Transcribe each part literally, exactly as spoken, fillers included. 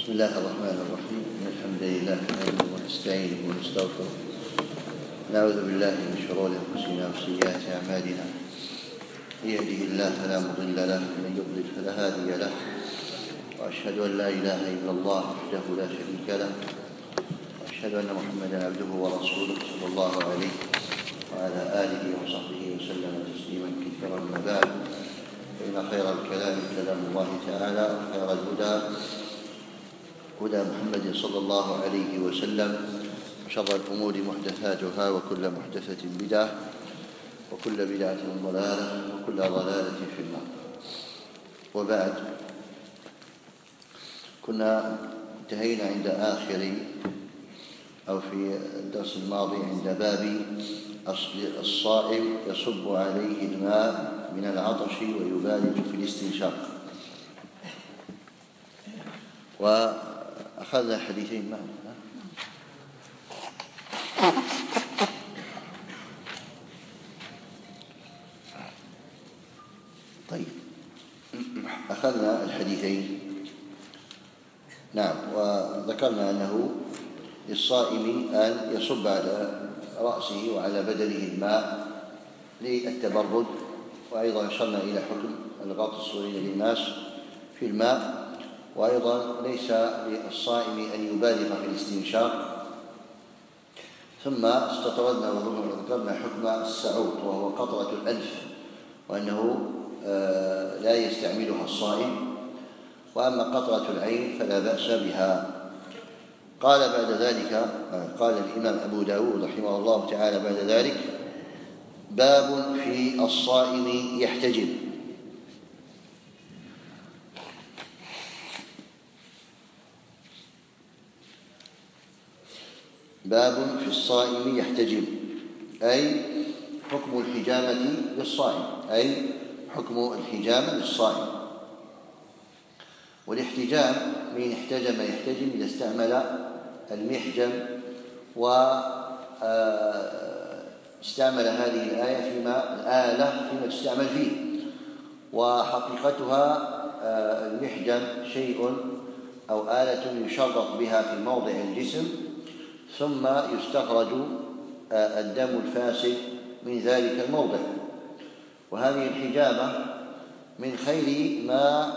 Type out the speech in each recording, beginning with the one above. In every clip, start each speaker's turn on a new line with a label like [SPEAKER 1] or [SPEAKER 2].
[SPEAKER 1] بسم الله الرحمن الرحيم. إن الحمد لله نحمده ونستعينه ونستغفره، نعوذ بالله من شرور أنفسنا وسيئات أعمالنا، من يهده الله فلا مضل له ومن يضلل فلا هادي له، وأشهد أن لا إله إلا الله وحده لا شريك له، وأشهد أن محمدا عبده ورسوله صلى الله عليه وعلى آله وصحبه وسلم تسليما كثيرا. أما بعد، فإن خير الكلام كلام الله تعالى، وخير الهدى هدى محمد صلى الله عليه وسلم، وشر الأمور محدثاتها، وكل محدثة بدعة، وكل بدعة ضلالة، وكل ضلالة في النار. وبعد، كنا انتهينا عند آخر أو في الدرس الماضي عند باب الصائم يصب عليه الماء من العطش ويبالغ في الاستنشاق، وأخذنا حديثين معنا. طيب، أخذنا الحديثين، نعم، وذكرنا أنه للصائم أن يصب على رأسه وعلى بدنه الماء للتبرد، وأيضا أشرنا إلى حكم الغطس للناس في الماء، وأيضا ليس للصائم أن يبالغ في الاستنشاق. ثم استطردنا وذكرنا حكم السعوط، وهو قطرة الأنف، وأنه لا يستعملها الصائم، وأما قطرة العين فلا بأس بها. قال بعد ذلك، قال الإمام أبو داود رحمه الله تعالى بعد ذلك: باب في الصائم يحتجم. باب في الصائم يحتجم، أي حكم الحجامة للصائم، أي حكم الحجامة للصائم. والاحتجام من احتجم يحتجم إذا استعمل المحجم، واستعمل هذه الآية فيما الآلة فيما تستعمل فيه. وحقيقتها المحجم شيء أو آلة يشرط بها في موضع الجسم، ثم يستخرج الدم الفاسد من ذلك الموضع. وهذه الحجامة من خير ما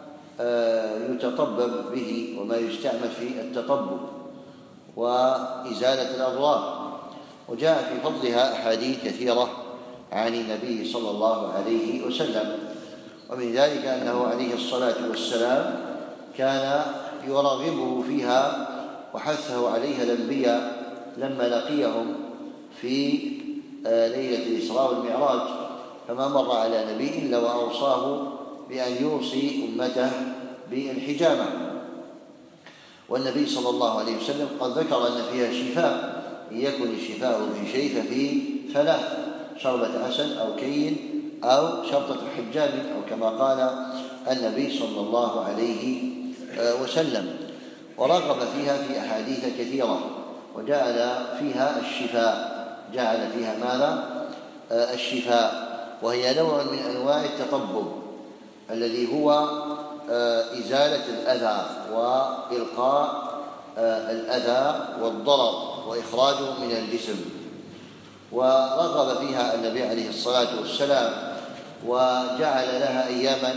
[SPEAKER 1] يتطبب به وما يستعمل في التطبب وإزالة الأضرار، وجاء في فضلها أحاديث كثيرة عن النبي صلى الله عليه وسلم. ومن ذلك أنه عليه الصلاة والسلام كان يرغبه فيها وحثه عليها الأنبياء لما لقيهم في ليلة الإسراء والمعراج، فما مر على نبي إلا وأوصاه بأن يوصي أمته بالحجامة. والنبي صلى الله عليه وسلم قد ذكر أن فيها شفاء، إن يكن الشفاء في شيء ففي ثلاث: شربة عسل أو كي أو شرطة حجام، أو كما قال النبي صلى الله عليه وسلم. ورغب فيها في أحاديث كثيرة، وجعل فيها الشفاء، جعل فيها ماذا؟ الشفاء، وهي نوع من أنواع التطبب الذي هو إزالة الأذى وإلقاء الأذى والضرر وإخراجه من الجسم. ورغب فيها النبي عليه الصلاة والسلام، وجعل لها أياما،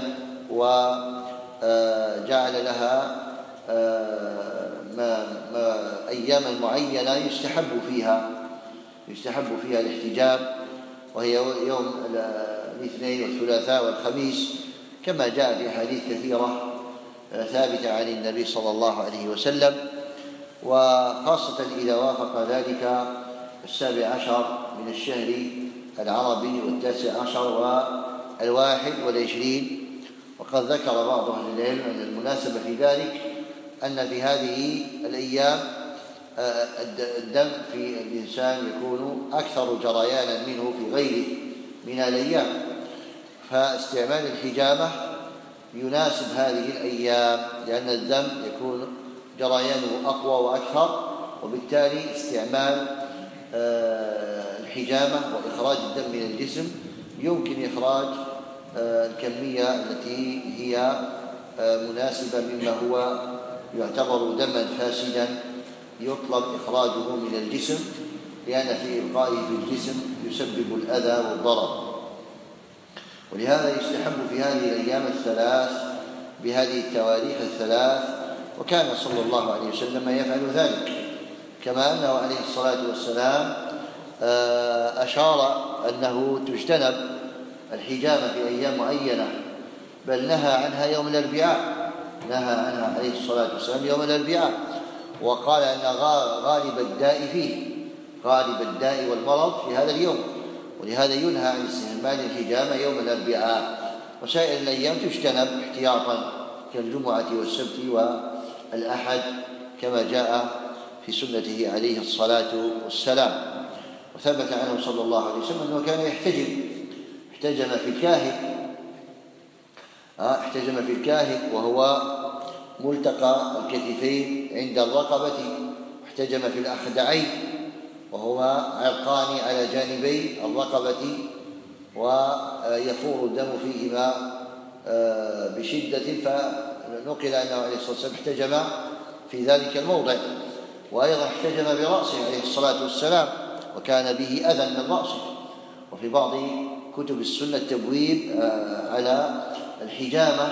[SPEAKER 1] وجعل لها ما ما أياما معينة يستحب فيها يستحب فيها الاحتجام، وهي يوم الاثنين والثلاثاء والخميس، كما جاء في أحاديث كثيرة ثابتة عن النبي صلى الله عليه وسلم. وخاصة إذا وافق ذلك السابع عشر من الشهر العربي والتاسع عشر والواحد والعشرين. وقد ذكر بعض أهل العلم أن المناسبة في ذلك أن في هذه الأيام الدم في الإنسان يكون أكثر جريانا منه في غيره من الأيام، فاستعمال الحجامة يناسب هذه الأيام، لأن الدم يكون جريانه أقوى وأكثر، وبالتالي استعمال الحجامة وإخراج الدم من الجسم يمكن إخراج الكمية التي هي مناسبة مما هو يعتبر دما فاسدا يطلب إخراجه من الجسم، لأن في إلقائه في الجسم يسبب الأذى والضرر. ولهذا يستحب في هذه الأيام الثلاث بهذه التواريخ الثلاث، وكان صلى الله عليه وسلم يفعل ذلك، كما أنه عليه الصلاة والسلام أشار أنه تجتنب الحجامة في أيام معينة، بل نهى عنها يوم الأربعاء، نهى عنها عليه الصلاة والسلام يوم الأربعاء، وقال أن غالب الداء فيه، غالب الداء والمرض في هذا اليوم، ولهذا ينهى عن استعمال الحجامة يوم الأربعاء، وسائر الأيام تجتنب احتياطا كالجمعة والسبت والأحد كما جاء في سنته عليه الصلاة والسلام. وثبت عنه صلى الله عليه وسلم أنه كان يحتجم، احتجم في الكاهل، احتجم في الكاهل وهو ملتقى الكتفين عند الرقبة، احتجم في الأخدعين وهو عرقان على جانبي الرقبة ويفور الدم فيهما بشدة، فنقل أنه عليه الصلاة والسلام احتجم في ذلك الموضع. وأيضا احتجم برأسه عليه الصلاة والسلام وكان به أذى من رأسه. وفي بعض كتب السنة التبويب على الحجامة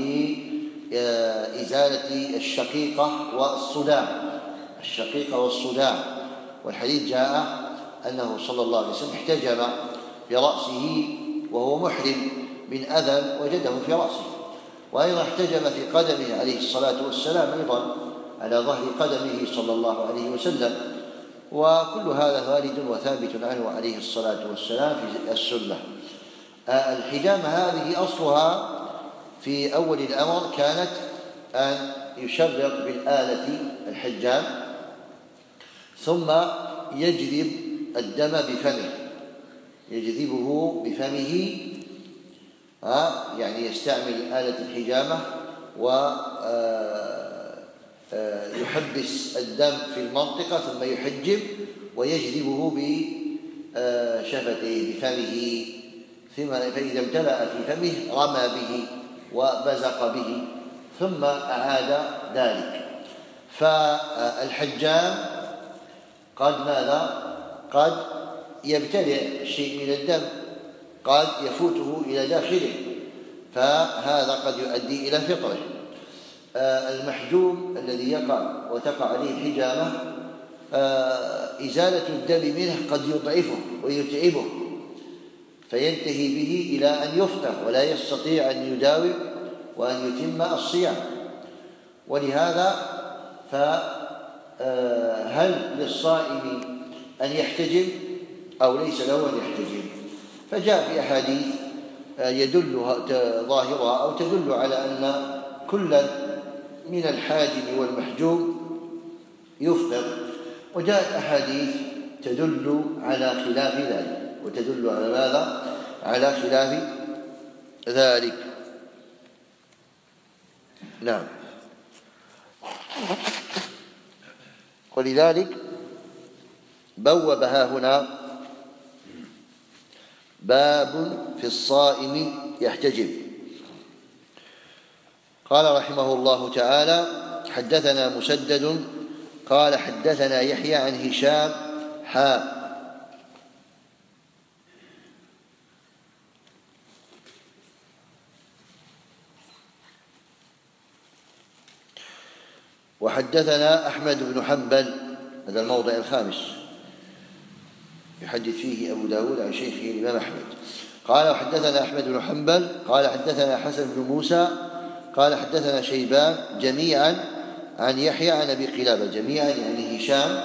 [SPEAKER 1] لإزالة الشقيقة والصداع، الشقيقة والصداع. والحديث جاء أنه صلى الله عليه وسلم احتجم برأسه وهو محرم من أذى وجده في رأسه. وأيضا احتجم في قدمه عليه الصلاة والسلام أيضا على ظهر قدمه صلى الله عليه وسلم. وكل هذا وارد وثابت عنه عليه الصلاة والسلام في السنة. الحجامة هذه أصلها في أول الأمر كانت أن يشرط بالآلة الحجام ثم يجذب الدم بفمه، يجذبه بفمه، يعني يستعمل آلة الحجامة ويحبس الدم في المنطقة ثم يحجم ويجذبه بشفتيه بفمه، فإذا امتلأ في فمه رمى به وبزق به ثم أعاد ذلك. فالحجام قد ماذا؟ قد يبتلع شيء من الدم، قد يفوته إلى داخله، فهذا قد يؤدي إلى فطره. المحجوم الذي يقع وتقع عليه الحجامة إزالة الدم منه قد يضعفه ويتعبه فينتهي به إلى أن يفطر ولا يستطيع أن يداوم وأن يتم الصيام. ولهذا فهل للصائم أن يحتجم أو ليس له أن يحتجم؟ فجاء في أحاديث يدل ظاهرها أو تدل على أن كل من الحاجم والمحجوم يفطر، وجاءت أحاديث تدل على خلاف ذلك، وتدل على ماذا؟ على خلاف ذلك. نعم. ولذلك بوبها هنا باب في الصائم يحتجم. قال رحمه الله تعالى: حدثنا مسدد قال حدثنا يحيى عن هشام حاء وحدثنا أحمد بن حنبل، هذا الموضع الخامس يحدث فيه أبو داود عن شيخه الإمام أحمد. قال وحدثنا أحمد بن حنبل قال حدثنا حسن بن موسى قال حدثنا شيبان جميعا عن يحيى عن أبي قلابة، جميعا يعني هشام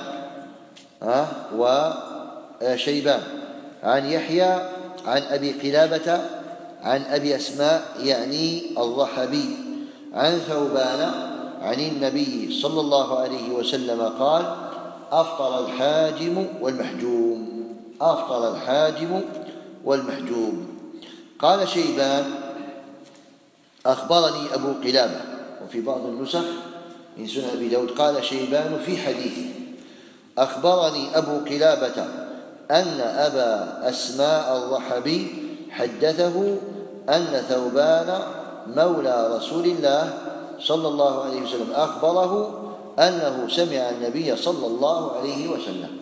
[SPEAKER 1] وشيبان عن يحيى عن أبي قلابة عن أبي أسماء يعني الرحبي عن ثوبان عن النبي صلى الله عليه وسلم قال: أفطر الحاجم والمحجوم، أفطر الحاجم والمحجوم. قال شيبان: أخبرني أبو قلابة، وفي بعض النسخ من سنن أبي داود قال شيبان في حديثه: أخبرني أبو قلابة أن أبا أسماء الرحبي حدثه أن ثوبان مولى رسول الله صلى الله عليه وسلم أخبره أنه سمع النبي صلى الله عليه وسلم.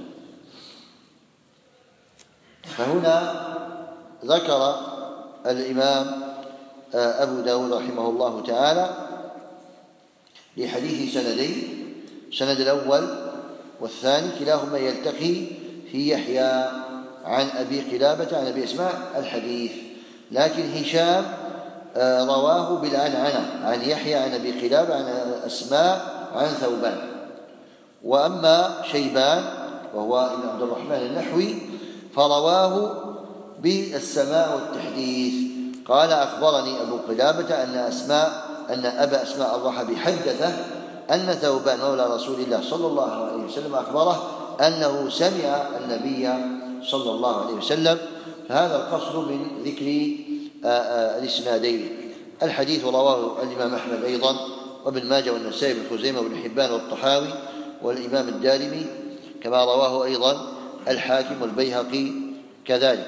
[SPEAKER 1] فهنا ذكر الإمام أبو داود رحمه الله تعالى لحديث سندين، السند الأول والثاني كلاهما يلتقي في يحيى عن أبي قلابة عن أبي أسماء الحديث، لكن هشام رواه بالعنعنة عن يحيى عن أبي قلابة عن أسماء عن ثوبان. وأما شيبان وهو ابن عبد الرحمن النحوي فرواه بالسماع والتحديث، قال أخبرني أبو قلابة أن أسماء أن أبا أسماء الرحبي حدثه أن ثوبان مولى رسول الله صلى الله عليه وسلم أخبره أنه سمع النبي صلى الله عليه وسلم. فهذا القصد من ذكر الإسنادين. الحديث رواه الإمام أحمد أيضا وابن ماجه والنسائي بن خزيمة وابن حبان والطحاوي والإمام الدارمي، كما رواه أيضا الحاكم والبيهقي كذلك.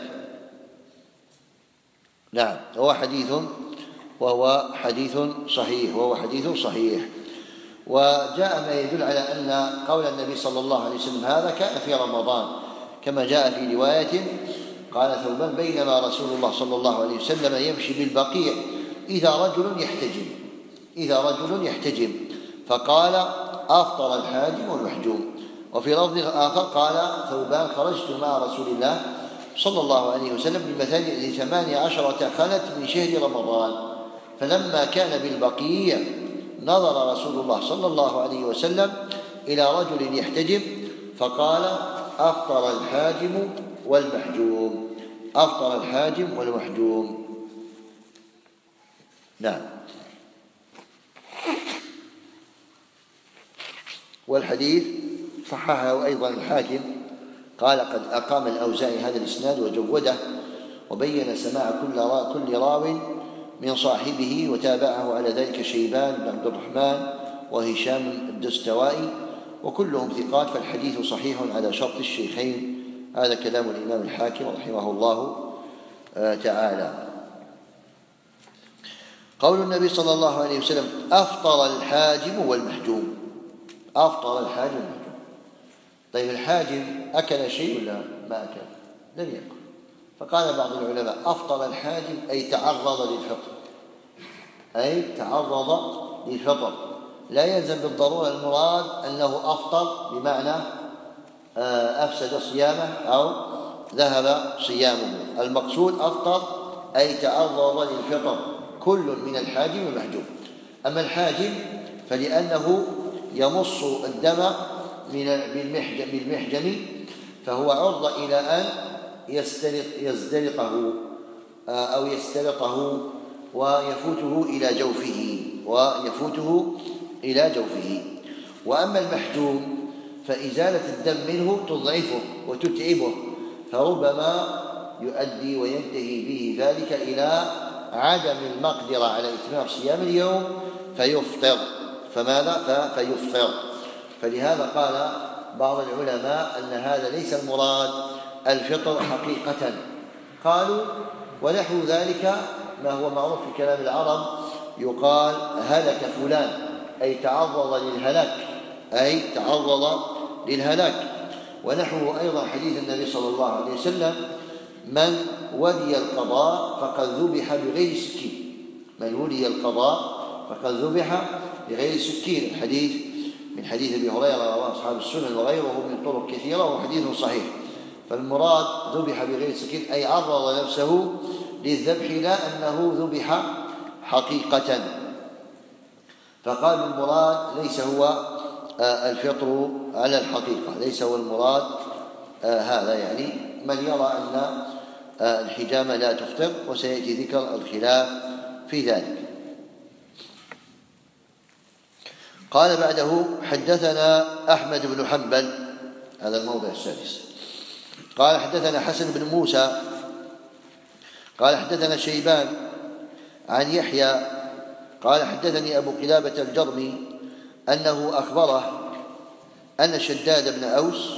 [SPEAKER 1] نعم، وهو حديث وهو حديث صحيح وهو حديث صحيح. وجاء ما يدل على أن قول النبي صلى الله عليه وسلم هذا كان في رمضان، كما جاء في رواية قال ثوبان بينما رسول الله صلى الله عليه وسلم يمشي بالبقيع إذا رجل يحتجم إذا رجل يحتجم فقال أفطر الحاجم والمحجوم. وفي لفظ آخر قال ثوبان خرجت مع رسول الله صلى الله عليه وسلم لثمانية عشرة خلت من شهر رمضان، فلما كان بالبقيع نظر رسول الله صلى الله عليه وسلم إلى رجل يحتجم فقال أفطر الحاجم والمحجوم أفطر الحاجم والمحجوم. نعم. والحديث صححه أيضا الحاكم قال قد أقام الأوزاعي هذا الإسناد وجوده وبين سماع كل را كل راو من صاحبه، وتابعه على ذلك شيبان بن عبد الرحمن وهشام الدستوائي وكلهم ثقات، فالحديث صحيح على شرط الشيخين. هذا كلام الإمام الحاكم رحمه الله تعالى. قول النبي صلى الله عليه وسلم أفطر الحاجم والمحجوم أفطر الحاجم والمحجوم. طيب الحاجم أكل شيء ولا ما أكل؟ لم يأكل. فقال بعض العلماء أفطر الحاجم أي تعرض للفطر أي تعرض للفطر، لا يلزم بالضرورة المراد أنه أفطر بمعنى أفسد صيامه أو ذهب صيامه. المقصود أفطر أي تعرض للفطر كل من الحاجم والمحجوم. أما الحاجم فلأنه يمص الدم من بالمحجم فهو عرض إلى أن يسترق يزدرقه أو يسترقه ويفوته إلى جوفه ويفوته إلى جوفه. وأما المحجوم فإزالة الدم منه تضعفه وتتعبه، فربما يؤدي وينتهي به ذلك إلى عدم المقدرة على إتمام صيام اليوم فيفطر. فماذا؟ فيفطر. فلهذا قال بعض العلماء أن هذا ليس المراد الفطر حقيقة. قالوا ونحو ذلك ما هو معروف في كلام العرب يقال هلك فلان أي تعرض للهلاك أي تعرض للهلاك. ونحوه أيضا حديث النبي صلى الله عليه وسلم من ولي القضاء فقد ذبح بغير سكين من ولي القضاء فقد ذبح بغير سكين. الحديث من حديث أبي هريرة رواه أصحاب السنن وغيره من طرق كثيرة وهو حديث صحيح. فالمراد ذبح بغير سكين أي عرض نفسه للذبح لا أنه ذبح حقيقة. فقال المراد ليس هو الفطر على الحقيقة، ليس هو المراد هذا، يعني من يرى أن الحجامة لا تفطر، وسيأتي ذكر الخلاف في ذلك. قال بعده حدثنا أحمد بن حنبل، هذا الموضع السادس. قال حدثنا حسن بن موسى قال حدثنا شيبان عن يحيى قال حدثني أبو قلابة الجرمي أنه أخبره أن شداد بن أوس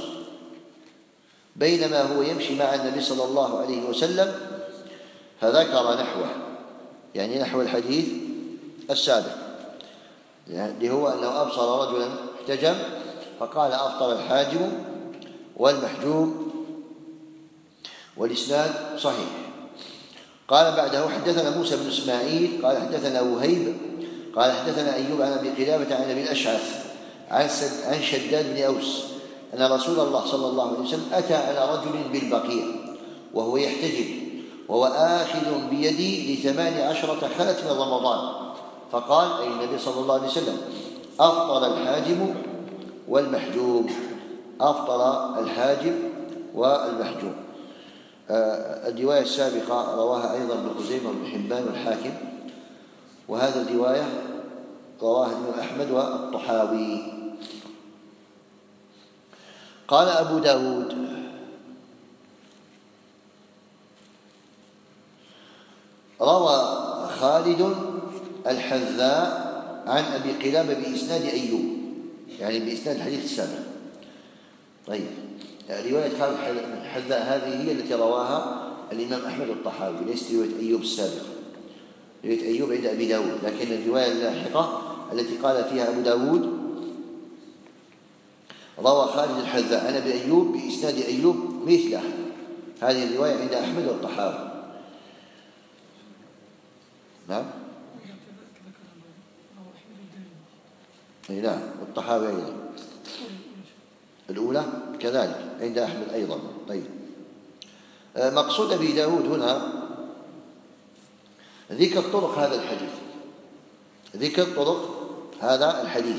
[SPEAKER 1] بينما هو يمشي مع النبي صلى الله عليه وسلم فذكر نحوه، يعني نحو الحديث السابق. اللي هو أنه أبصر رجلا احتجم فقال أفطر الحاجم والمحجوم، والإسناد صحيح. قال بعده حدثنا موسى بن إسماعيل قال حدثنا وهيب قال حدثنا أيوب عن أبي قلابة عن أبي الأشعث عن شداد بن أوس أن رسول الله صلى الله عليه وسلم أتى على رجل بالبقيع وهو يحتجب وهو آخذ بيدي لثمان عشرة خلت من رمضان، فقال أي النبي صلى الله عليه وسلم أفطر الحاجم والمحجوم، أفطر الحاجم والمحجوم. آه الرواية السابقة رواها أيضا ابن خزيمة وابن حبان والحاكم، وهذا الرواية رواها الإمام أحمد والطحاوي. قال أبو داود روى خالد الحذاء عن أبي قلابة بإسناد أيوب، يعني بإسناد الحديث السابق. طيب رواية خالد الحذاء هذه هي التي رواها الإمام أحمد والطحاوي، ليست رواية أيوب السابقة. رواية أيوب عند أبي داود، لكن الرواية اللاحقة التي قال فيها أبو داود روى خالد الحذاء عن أبي أيوب بإسناد أيوب مثله، هذه الرواية عند أحمد والطحاوي. نعم نعم والطحاوي أيضا الأولى كذلك عند أحمد أيضا. طيب مقصود أبي داود هنا ذكر طرق هذا الحديث، ذكر طرق هذا الحديث.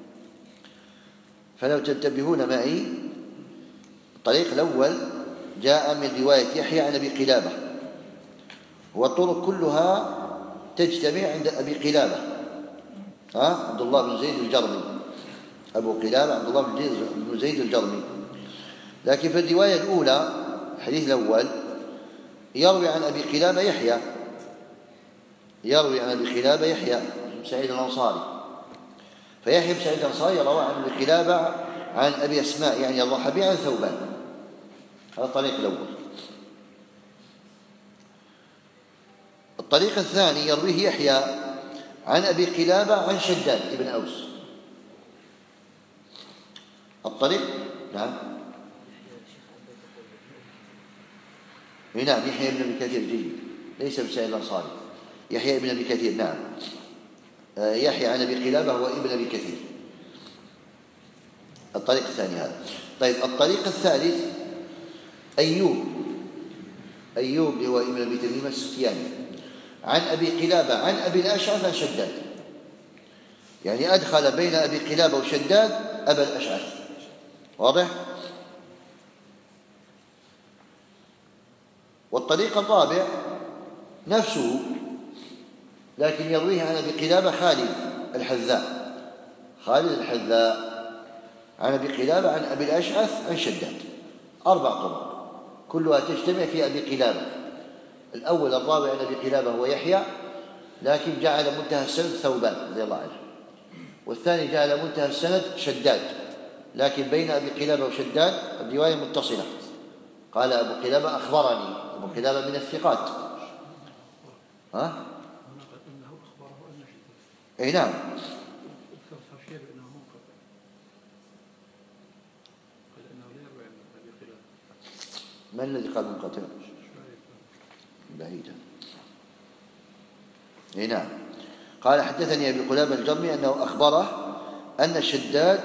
[SPEAKER 1] فلو تنتبهون معي الطريق الأول جاء من رواية يحيى عن أبي قلابة، والطرق كلها تجتمع عند أبي قلابة ها عبد الله بن زيد الجرمي، أبو قلابة عبد الله بن زيد الجرمي. لكن في الرواية الأولى الحديث الأول يروي عن أبي قلابة يحيى، يروي عن أبي قلابة يحيى بن سعيد الأنصاري، فيحيى بن سعيد الأنصاري روى عن أبي قلابة عن أبي أسماء يعني الرحبي عن ثوبان. هذا الطريق الأول. الطريق الثاني يرويه يحيى عن أبي قلابة عن شداد بن أوس. الطريق نعم نعم يحيى بن أبي كثير جيد، ليس بن سعيد الأنصاري، يحيى بن أبي كثير. نعم يحيى عن أبي قلابة هو ابن أبي كثير. الطريق الثاني هذا. طيب الطريق الثالث أيوب، أيوب هو ابن أبي تميم السختياني عن أبي قلابة عن أبي الأشعث عن شداد، يعني أدخل بين أبي قلابة وشداد أبا الأشعث. واضح؟ والطريق الرابع نفسه لكن يرويه عن أبي قلابة خالد الحذاء، خالد الحذاء عن أبي قلابة عن أبي الأشعث عن شداد. أربع طرق كلها تجتمع في أبي قلابة. الأول الراوي عن أبي قلابة هو يحيى، لكن جعل منتهى السند ثوبان رضي الله عنه. والثاني جعل منتهى السند شداد، لكن بين أبي قلابة وشداد الرواية متصلة. قال أبو قلابة أخبرني، أبو قلابة من الثقات. ها؟ أي نعم. من الذي قال منقطع؟ بعيدا. أي نعم. قال حدثني أبي قلابة الجرمي أنه أخبره أن شداد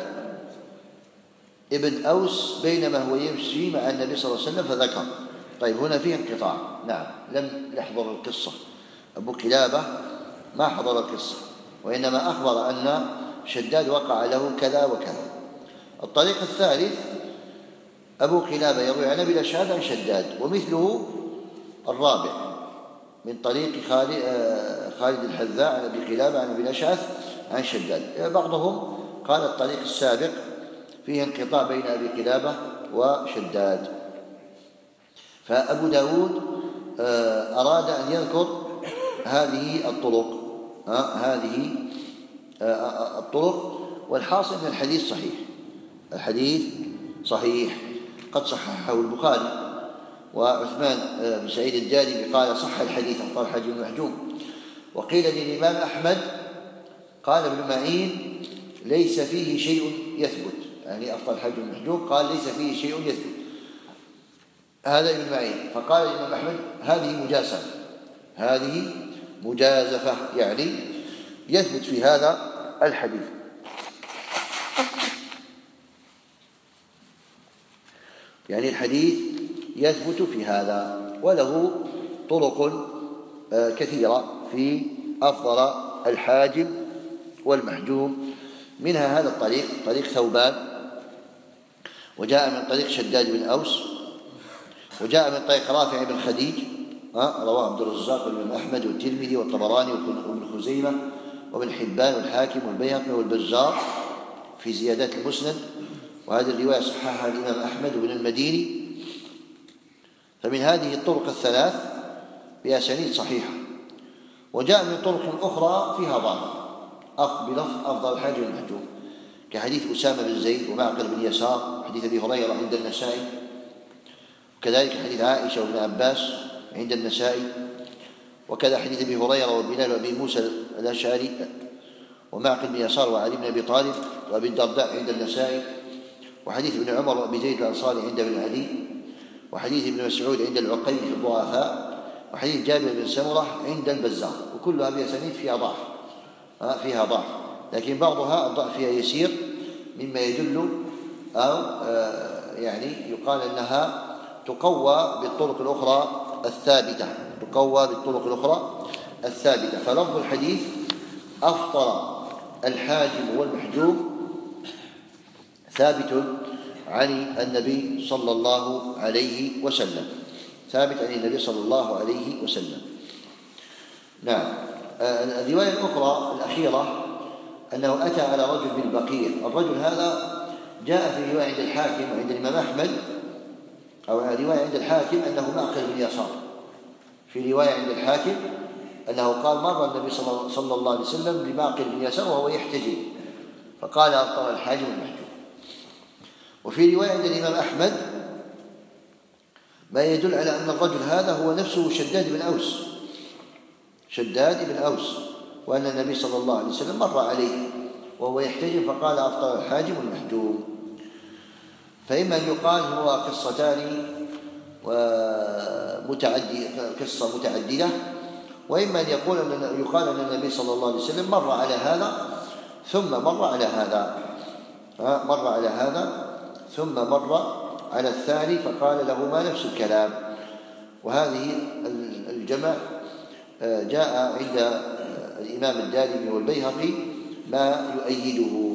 [SPEAKER 1] ابن أوس بينما هو يمشي مع النبي صلى الله عليه وسلم فذكر. طيب هنا فيه انقطاع، نعم لم يحضر القصة، أبو قلابة ما حضر القصة، وإنما أخبر أن شداد وقع له كذا وكذا. الطريق الثالث أبو قلابة يروي عن أبي الأشعث عن شداد، ومثله الرابع من طريق خالد, خالد الحذاء عن أبي قلابة عن أبي الأشعث عن شداد. بعضهم قال الطريق السابق فيه انقطاع بين أبي قلابة وشداد. فأبو داود أراد أن يذكر هذه الطرق هذه الطرق والحاصل أن الحديث صحيح، الحديث صحيح قد صححه البخاري، وعثمان بن سعيد الدارمي قال صح الحديث أفطر الحاجم المحجوم. وقيل للإمام أحمد قال ابن معين ليس فيه شيء يثبت، يعني أفضل الحاجم والمحجوم قال ليس فيه شيء يثبت، هذا ابن معين. فقال الإمام أحمد هذه مجازفة، هذه مجازفة يعني يثبت في هذا الحديث. يعني الحديث يثبت في هذا، وله طرق كثيرة في أفضل الحاجم والمحجوم، منها هذا الطريق طريق ثوبان، وجاء من طريق شداد بن أوس، وجاء من طريق رافع بن خديج رواه عبد الرزاق والإمام أحمد والترمذي والطبراني وابن خزيمة وابن حبان والحاكم والبيهقي والبزار في زيادات المسند، وهذه الرواية صححها الإمام أحمد بن المديني. فمن هذه الطرق الثلاث بأسانيد صحيحة. وجاء من طرق أخرى فيها ضعف بلفظ أفضل الحاجم والمحجوم، كحديث أسامة بن زيد ومعقل بن يسار، حديث أبي هريرة عند النسائي، وكذلك حديث عائشة وابن عباس عند النسائي، وكذا حديث أبي هريرة وبلال وأبي موسى الأشعري ومعقل بن يسار وعلي بن أبي طالب وأبي الدرداء عند النسائي، وحديث ابن عمر وأبي زيد الأنصاري عند ابن عدي، وحديث ابن مسعود عند العقيل في الضعفاء، وحديث جابر بن سمرة عند البزار، وكلها بأسانيد فيها ضعف فيها ضعف لكن بعضها الضعف فيها يسير مما يدل أو يعني يقال أنها تقوى بالطرق الأخرى الثابتة تقوى بالطرق الأخرى الثابتة. فلفظ الحديث أفطر الحاجم والمحجوم ثابت عن النبي صلى الله عليه وسلم ثابت عن النبي صلى الله عليه وسلم. نعم. الرواية الأخرى الأخيرة أنه أتى على رجل بالبقيع. الرجل هذا جاء في رواية عند الحاكم وعند الإمام أحمد، أو رواية عند الحاكم أنه معقل بن يسار، في رواية عند الحاكم أنه قال مر النبي صلى الله عليه وسلم بمعقل بن يسار وهو يحتجب فقال أفطر الحاجم والمحجوم. وفي رواية عند الإمام أحمد ما يدل على أن الرجل هذا هو نفسه شداد بن أوس شداد بن أوس وأن النبي صلى الله عليه وسلم مر عليه وهو يحتجب فقال أفطر الحاجم والمحجوم. فإما أن يقال هو قصتان ومتعدي قصة متعددة، وإما أن يقول أن يقال أن النبي صلى الله عليه وسلم مر على هذا ثم مر على هذا مر على هذا ثم مر على الثاني فقال لهما نفس الكلام. وهذه الجمع جاء عند الإمام الدارمي والبيهقي ما يؤيده.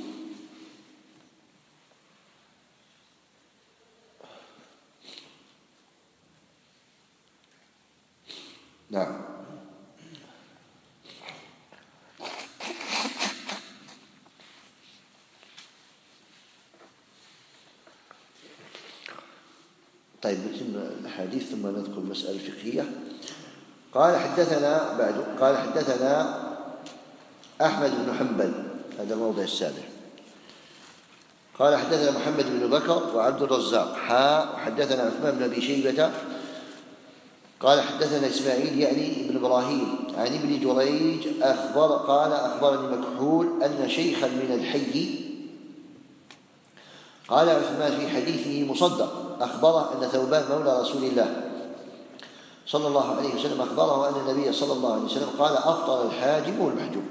[SPEAKER 1] نعم. طيب نتم الحديث ثم ندخل المسألة الفقهية. قال حدثنا بعد قال حدثنا أحمد بن حنبل، هذا الموضع السابع. قال حدثنا محمد بن بكر وعبد الرزاق حاء وحدثنا عثمان بن أبي شيبة قال حدثنا إسماعيل يعني ابن إبراهيم عن ابن جريج أخبر قال أخبرني مكحول أن شيخا من الحي قال عثمان في حديثه مصدق أخبره أن ثوبان مولى رسول الله صلى الله عليه وسلم أخبره أن النبي صلى الله عليه وسلم قال أفطر الحاجم والمحجوم.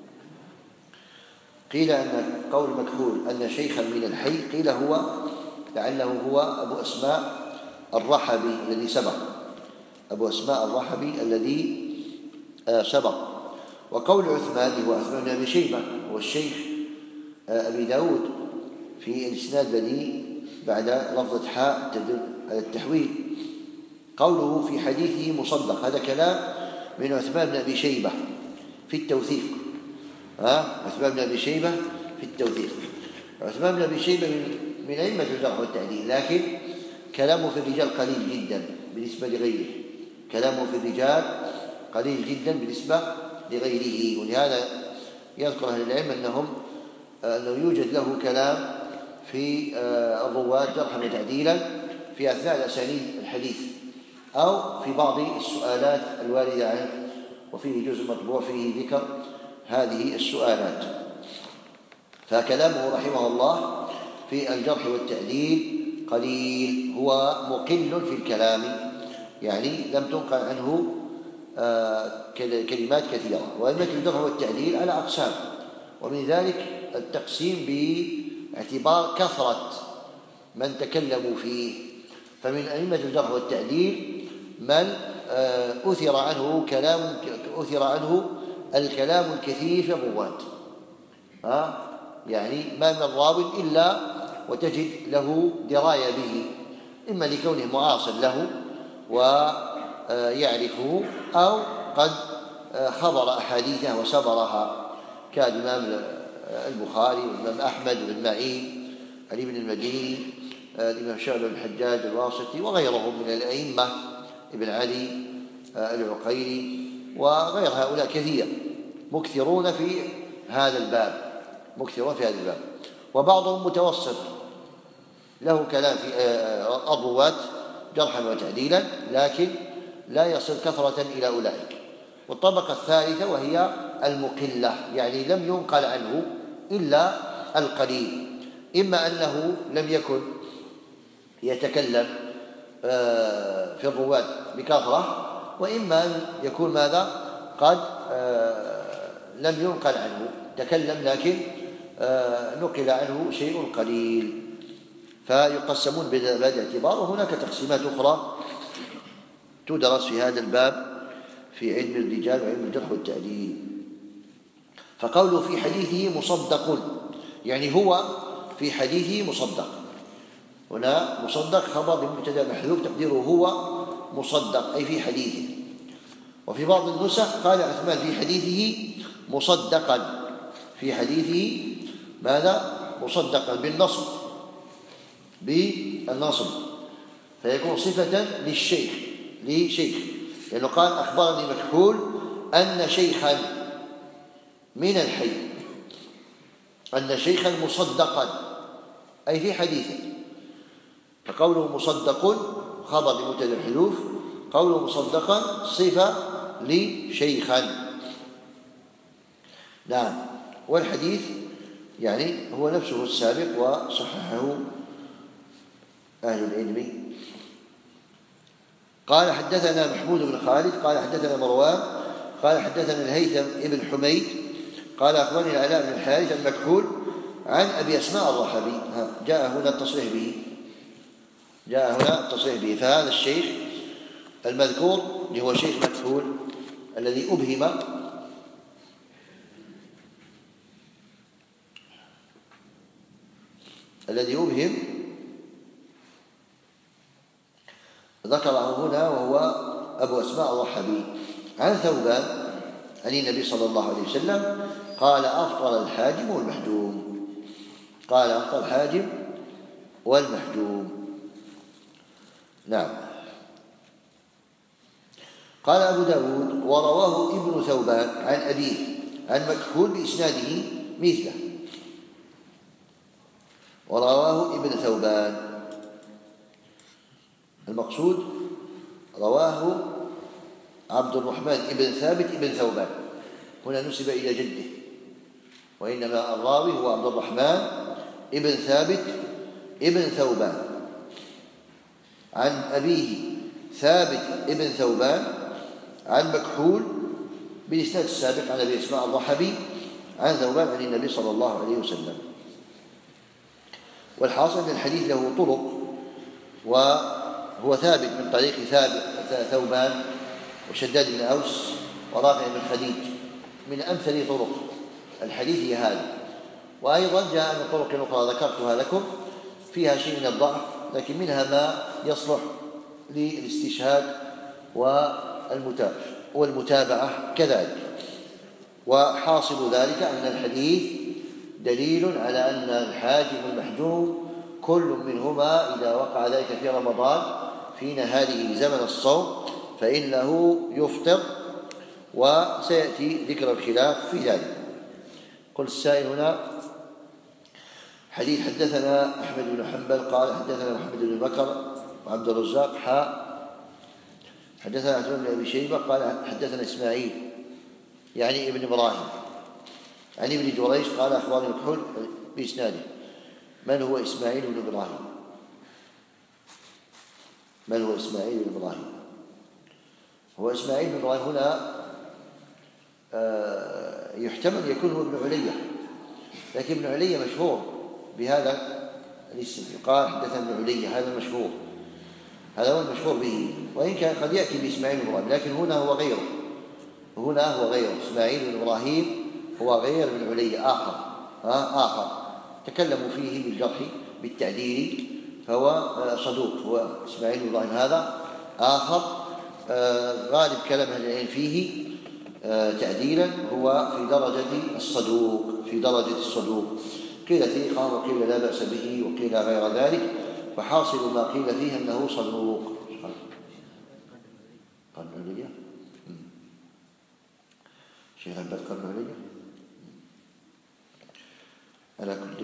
[SPEAKER 1] قيل أن قول مكحول أن شيخا من الحي قيل هو لعله هو أبو أسماء الرحبي الذي سبق أبو أسماء الرحبي الذي سبق. وقول عثمان هو عثمان بن أبي شيبة هو الشيخ أبي داود في الإسناد الذي بعد لفظة حاء تدل على التحويل. قوله في حديثه مصدق هذا كلام من عثمان بن أبي شيبة في التوثيق ها عثمان بن أبي شيبة في التوثيق. عثمان بن أبي شيبة من أئمة الجرح والتعديل، لكن كلامه في الرجال قليل جدا بالنسبة لغيره كلامه في الرجال قليل جدا بالنسبة لغيره. ولهذا يذكر أهل العلم أنهم أنه يوجد له كلام في الرواة جرحا وتعديلا في أثناء أسانيد الحديث أو في بعض السؤالات الواردة عنه، وفيه جزء مطبوع فيه ذكر هذه السؤالات. فكلامه رحمه الله في الجرح والتعديل قليل، هو مقل في الكلام، يعني لم تنقل عنه كلمات كثيرة. وأئمة الجرح والتعديل على أقسام، ومن ذلك التقسيم باعتبار كثرة من تكلموا فيه. فمن أئمة الجرح والتعديل من أثر عنه كلام أثر عنه الكلام الكثير في الرواة، ها يعني ما من راو إلا وتجد له دراية به، إما لكونه معاصر له ويعرفه، أو قد خبر أحاديثه وسبرها، كالإمام البخاري والإمام أحمد بن معين، علي بن المديني، الإمام شعبة بن الحجاج الواسطي وغيرهم من الأئمة، ابن علي العقيلي وغير هؤلاء كثير مكثرون في هذا الباب مكثرون في هذا الباب وبعضهم متوسط له كلام في الرواة جرحا وتعديلا، لكن لا يصل كثرة إلى أولئك. والطبقة الثالثة وهي المقلة، يعني لم ينقل عنه إلا القليل، إما أنه لم يكن يتكلم في الرواة بكثرة، وإما أن يكون ماذا قد لم ينقل عنه، تكلم لكن نقل عنه شيء قليل، فيقسمون بهذا الاعتبار. وهناك تقسيمات أخرى تدرس في هذا الباب في علم الرجال وعلم الجرح والتعديل. فقوله في حديثه مصدق، يعني هو في حديثه مصدق، هنا مصدق خبر بمبتدا محذوف تقديره هو مصدق أي في حديثه. وفي بعض النسخ قال عثمان في حديثه مصدقا، في حديثه ماذا مصدقا بالنصب بالنصب فيكون صفة للشيخ لشيخ لأنه يعني قال أخبرني مكحول أن شيخا من الحي، أن شيخا مصدقا أي في حديثه. فقوله مصدق خبر لمبتدا محذوف، قوله مصدقا صفة لشيخا. نعم. والحديث يعني هو نفسه السابق وصححه أهل العلم. قال حدثنا محمود بن خالد قال حدثنا مروان قال حدثنا الهيثم ابن حميد قال أخبرني العلاء بن الحارث المكحول عن أبي أسماء الرحبي. جاء هنا التصريح به جاء هنا التصريح به فهذا الشيخ المذكور اللي هو شيخ مكحول الذي أبهم الذي أبهم ذكره هنا وهو أبو أسماء الرحبي عن ثوبان عن النبي صلى الله عليه وسلم قال أفطر الحاجم والمحجوم قال أفطر الحاجم والمحجوم. نعم. قال أبو داود ورواه ابن ثوبان عن أبيه عن مكحول بإسناده مثله، ورواه ابن ثوبان المقصود رواه عبد الرحمن ابن ثابت ابن ثوبان، هنا نسب إلى جده، وإنما الراوي هو عبد الرحمن ابن ثابت ابن ثوبان عن أبيه ثابت ابن ثوبان عن مكحول بالإسناد السابق عن أبي أسماء الرحبي عن ثوبان عن النبي صلى الله عليه وسلم. والحاصل أن الحديث له طرق، وهو ثابت من طريق ثابت ثوبان وشداد بن أوس ورافع بن خديج، من أمثل طرق الحديث هي هذه. وأيضا جاء من طرق أخرى ذكرتها لكم فيها شيء من الضعف، لكن منها ما يصلح للاستشهاد والمتابعة كذلك. وحاصل ذلك أن الحديث دليل على أن الحاجم والمحجوم كل منهما إذا وقع ذلك في رمضان في نهاره زمن الصوم فإنه يفطر، وسيأتي ذكر الخلاف في ذلك. قل السائل هنا حديث حدثنا أحمد بن حنبل قال حدثنا محمد بن بكر وعبد الرزاق حاء حدثنا عثمان بن أبي شيبة قال حدثنا إسماعيل يعني ابن إبراهيم عن ابن جريج قال أخبرني مكحول بإسناده. من هو إسماعيل بن إبراهيم؟ من هو إسماعيل بن إبراهيم؟ هو إسماعيل بن إبراهيم هنا آه يحتمل يكون هو ابن علية، لكن ابن علية مشهور بهذا الاسم، قال حدثنا ابن علية، هذا مشهور، هذا هو المشهور به، وإن كان قد يأتي بإسماعيل بن إبراهيم، لكن هنا هو غيره، هنا هو غيره. إسماعيل بن إبراهيم هو غير ابن علية، آخر ها آخر تكلموا فيه بالجرح بالتعديل، فهو صدوق. هو إسماعيل بن إبراهيم هذا آخر غالب كلام أهل العلم فيه تعديلا، هو في درجة الصدوق، في درجة الصدوق، قيل ثقة وقيل لا بأس به وقيل غير ذلك، فحاصل ما قيل فيه أنه صدوق. قرن عليا شيخ البت قرن عليا على كل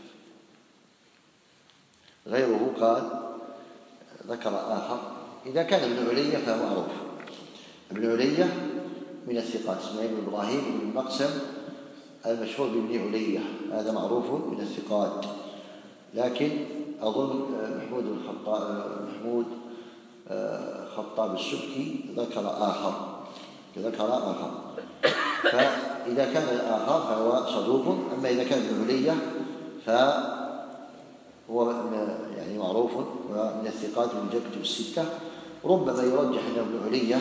[SPEAKER 1] غيره قال ذكر آخر. إذا كان ابن علية فهو معروف، ابن علية من الثقات، إسماعيل بن إبراهيم بن المقسم المشهور بابن علية، هذا معروف من الثقات، لكن أظن محمود الخطاب محمود خطاب السبكي ذكر آخر ذكر آخر فإذا كان الآخر فهو صدوق، أما إذا كان ابن علية فهو يعني معروف ومن الثقات من جبت الستة، ربما يرجح أنه ابن علية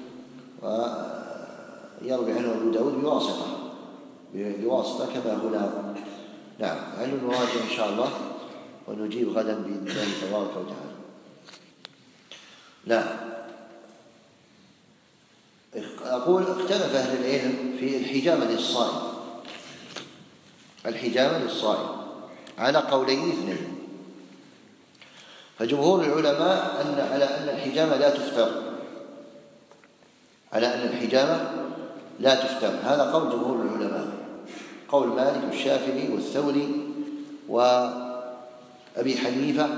[SPEAKER 1] ويروي عنه أبو داود بواسطة بواسطة كما هنا. نعم، علم نراجع إن شاء الله ونجيب غدا بإذن الله تبارك وتعالى. نعم، أقول اختلف أهل العلم في الحجامة للصائم، الحجامة للصائم على قولين اثنين. فجمهور العلماء أن على أن الحجامة لا تفطر، على أن الحجامة لا تفطر، هذا قول جمهور العلماء، قول مالك والشافعي والثوري وأبي حنيفة،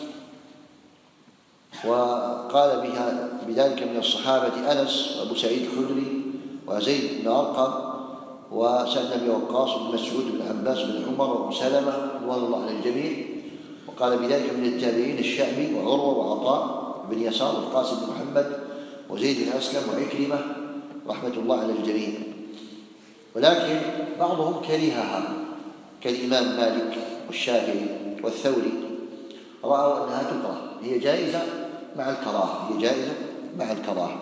[SPEAKER 1] وقال بها بذلك من الصحابة أنس وأبو سعيد الخدري وزيد بن أرقم وسعد بن وقاص بن مسعود بن عباس بن عمر وأبو سلمة رضوان الله على الجميع، وقال بذلك من التابعين الشعبي وعروة وعطاء بن يسار والقاسم بن محمد وزيد بن أسلم وعكرمة رحمة الله على الجميع. ولكن بعضهم كرهها كالإمام مالك والشافعي والثوري، رأوا أنها تكره، هي جائزة مع الكراهة، هي جائزة مع الكراهة.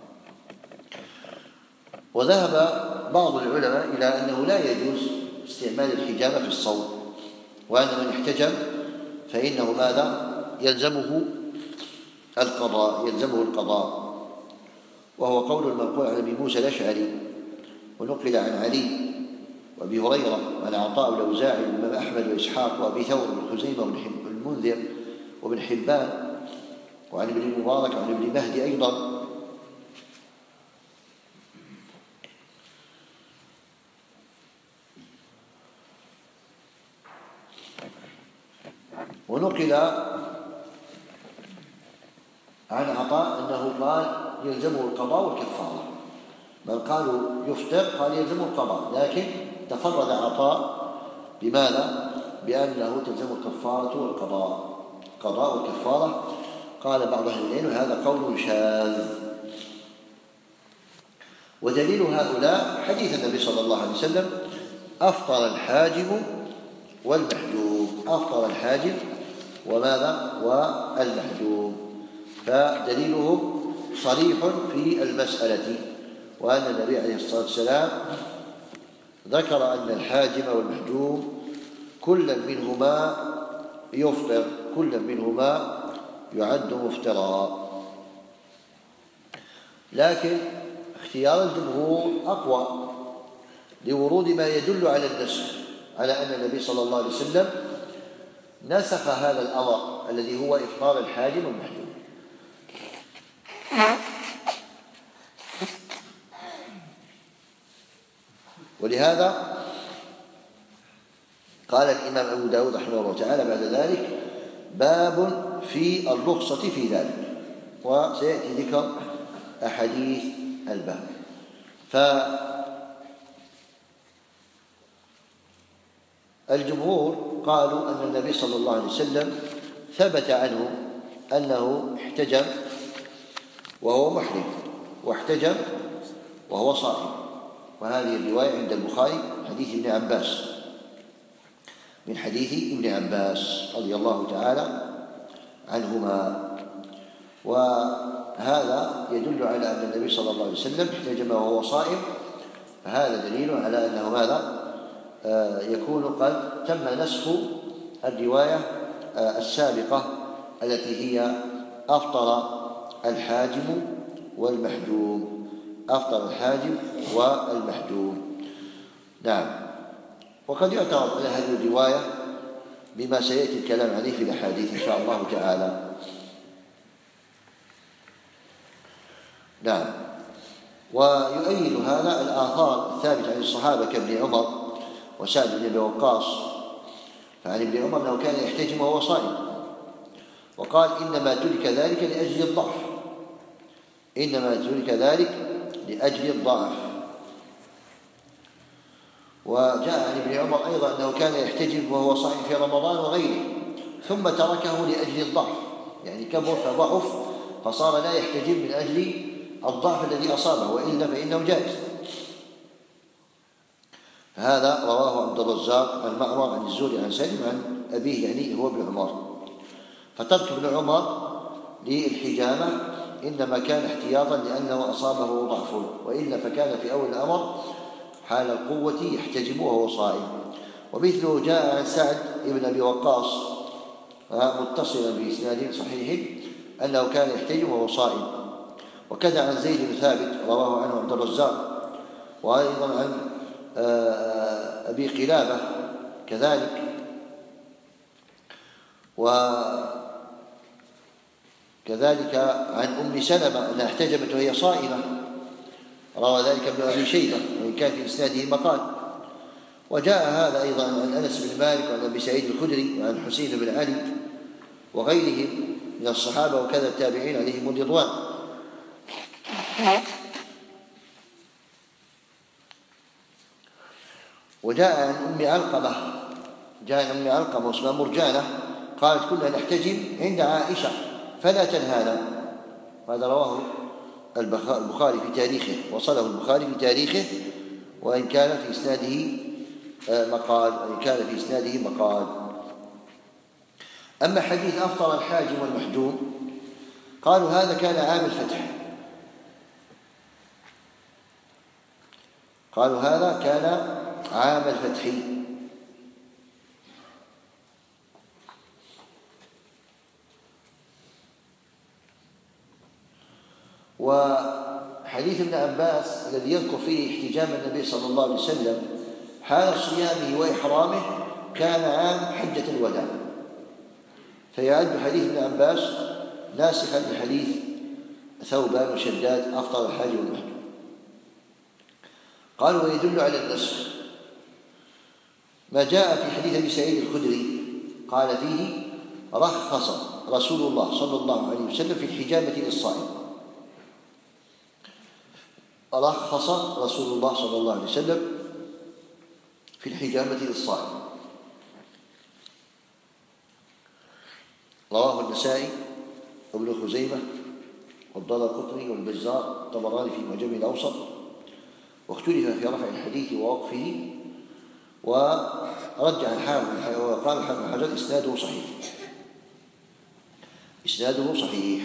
[SPEAKER 1] وذهب بعض العلماء إلى أنه لا يجوز استعمال الحجامة في الصوم، وأن من احتجم فإنه ماذا؟ يلزمه القضاء، يلزمه القضاء، وهو قول المنقول عن أبي موسى الأشعري، ونقل عن علي وأبي هريرة وعن عطاء والأوزاعي والإمام أحمد وإسحاق وأبي ثور بن خزيمة وابن المنذر وابن حبان وعن ابن المبارك وعن ابن مهدي أيضا. ونقل عن عطاء أنه قال يلزمه القضاء والكفارة، من قالوا يفطر قال يلزمه القضاء، لكن تفرد عطاء بماذا؟ بأنه تلزم الكفارة والقضاء، قضاء والكفارة. قال بعض أهل العلم هذا قول شاذ، ودليل هؤلاء حديث النبي صلى الله عليه وسلم أفطر الحاجب والمحجوب، أفطر الحاجب وماذا؟ والمحجوب، فدليلهم صريح في المسألة، وأن النبي عليه الصلاة والسلام ذكر أن الحاجب والمحجوب كل منهما يفطر، كل منهما يعد مفطرا. لكن اختيار الجمهور أقوى لورود ما يدل على النسخ، على أن النبي صلى الله عليه وسلم نسخ هذا الأمر الذي هو إفطار الحاجب والمحجوب. ولهذا قال الإمام أبو داود رحمه الله تعالى بعد ذلك باب في الرخصة في ذلك، وسيأتي ذكر أحاديث الباب. الجمهور قالوا أن النبي صلى الله عليه وسلم ثبت عنه أنه احتجم وهو محرم واحتجم وهو صائم، وهذه الرواية عند البخاري حديث ابن عباس، من حديث ابن عباس رضي الله تعالى عنهما. وهذا يدل على أن النبي صلى الله عليه وسلم احتجم وهو صائم، فهذا دليل على أنه ماذا؟ آه يكون قد تم نسخ الرواية آه السابقة التي هي أفطر الحاجم والمحجوم، أفطر الحاجم والمحجوم. نعم. وقد يعترض على هذه الرواية بما سيأتي الكلام عليه في الأحاديث إن شاء الله تعالى. نعم. ويؤيد هذا الآثار الثابتة عن الصحابة كابن عمر وسعد بن أبي وقاص، فعن ابن عمر أنه كان يحتجم وهو صائم، وقال إنما ترك ذلك لأجل الضعف، إنما ترك ذلك لأجل الضعف. وجاء عن ابن عمر أيضا أنه كان يحتجم وهو صائم في رمضان وغيره، ثم تركه لأجل الضعف، يعني كبر فضعف فصار لا يحتجم من أجل الضعف الذي أصابه، وإلا فإنه جائز. هذا رواه عبد الرزاق عن معمر عن الزهري عن سالم عن أبيه، يعني هو ابن عمر. فترك ابن عمر للحجامة إنما كان احتياطا لأنه أصابه ضعف، وإلا فكان في أول الأمر حال القوة يحتجم وهو صائم. ومثله جاء عن سعد بن أبي وقاص متصلا بإسناد صحيح أنه كان يحتجم وهو صائم. وكذا عن زيد بن ثابت رواه عنه عبد الرزاق، وأيضا عن أبي قلابة كذلك، وكذلك عن أم سلمة أنها احتجمت وهي صائمة، روى ذلك ابن أبي شيبة وإن كان في إسناده مقال. وجاء هذا أيضا عن أنس بن مالك وعن أبي سعيد الخدري وعن حسين بن علي وغيرهم من الصحابة وكذا التابعين عليهم الرضوان. وجاء عن أم علقمة جاء عن أم علقمة واسمها مرجانة قالت كنا نحتجم عند عائشة فلا تنهانا. هذا رواه البخاري في تاريخه، وصله البخاري في تاريخه، وإن كان في إسناده مقال وإن كان في إسناده مقال. أما حديث أفطر الحاجم والمحجوم قالوا هذا كان عام الفتح، قالوا هذا كان عام الفتح. وحديث ابن عباس الذي يذكر فيه احتجام النبي صلى الله عليه وسلم حال صيامه وإحرامه كان عام حجة الوداع، فيعد حديث ابن عباس ناسخا لحديث ثوبان وشداد أفطر الحاجم والمحجوم. قالوا ويدل على النسخ ما جاء في حديث أبي سعيد الخدري قال فيه رخص رسول الله صلى الله عليه وسلم في الحجامة للصائم، رخص رسول الله صلى الله عليه وسلم في الحجامة للصائم. رواه النسائي وابن خزيمة والدارقطني والبزار والطبراني في معجم الأوسط، واختلف في رفع الحديث ووقفه، ورجع الحافظ وقال الحافظ بن حجر إسناده صحيح، إسناده صحيح.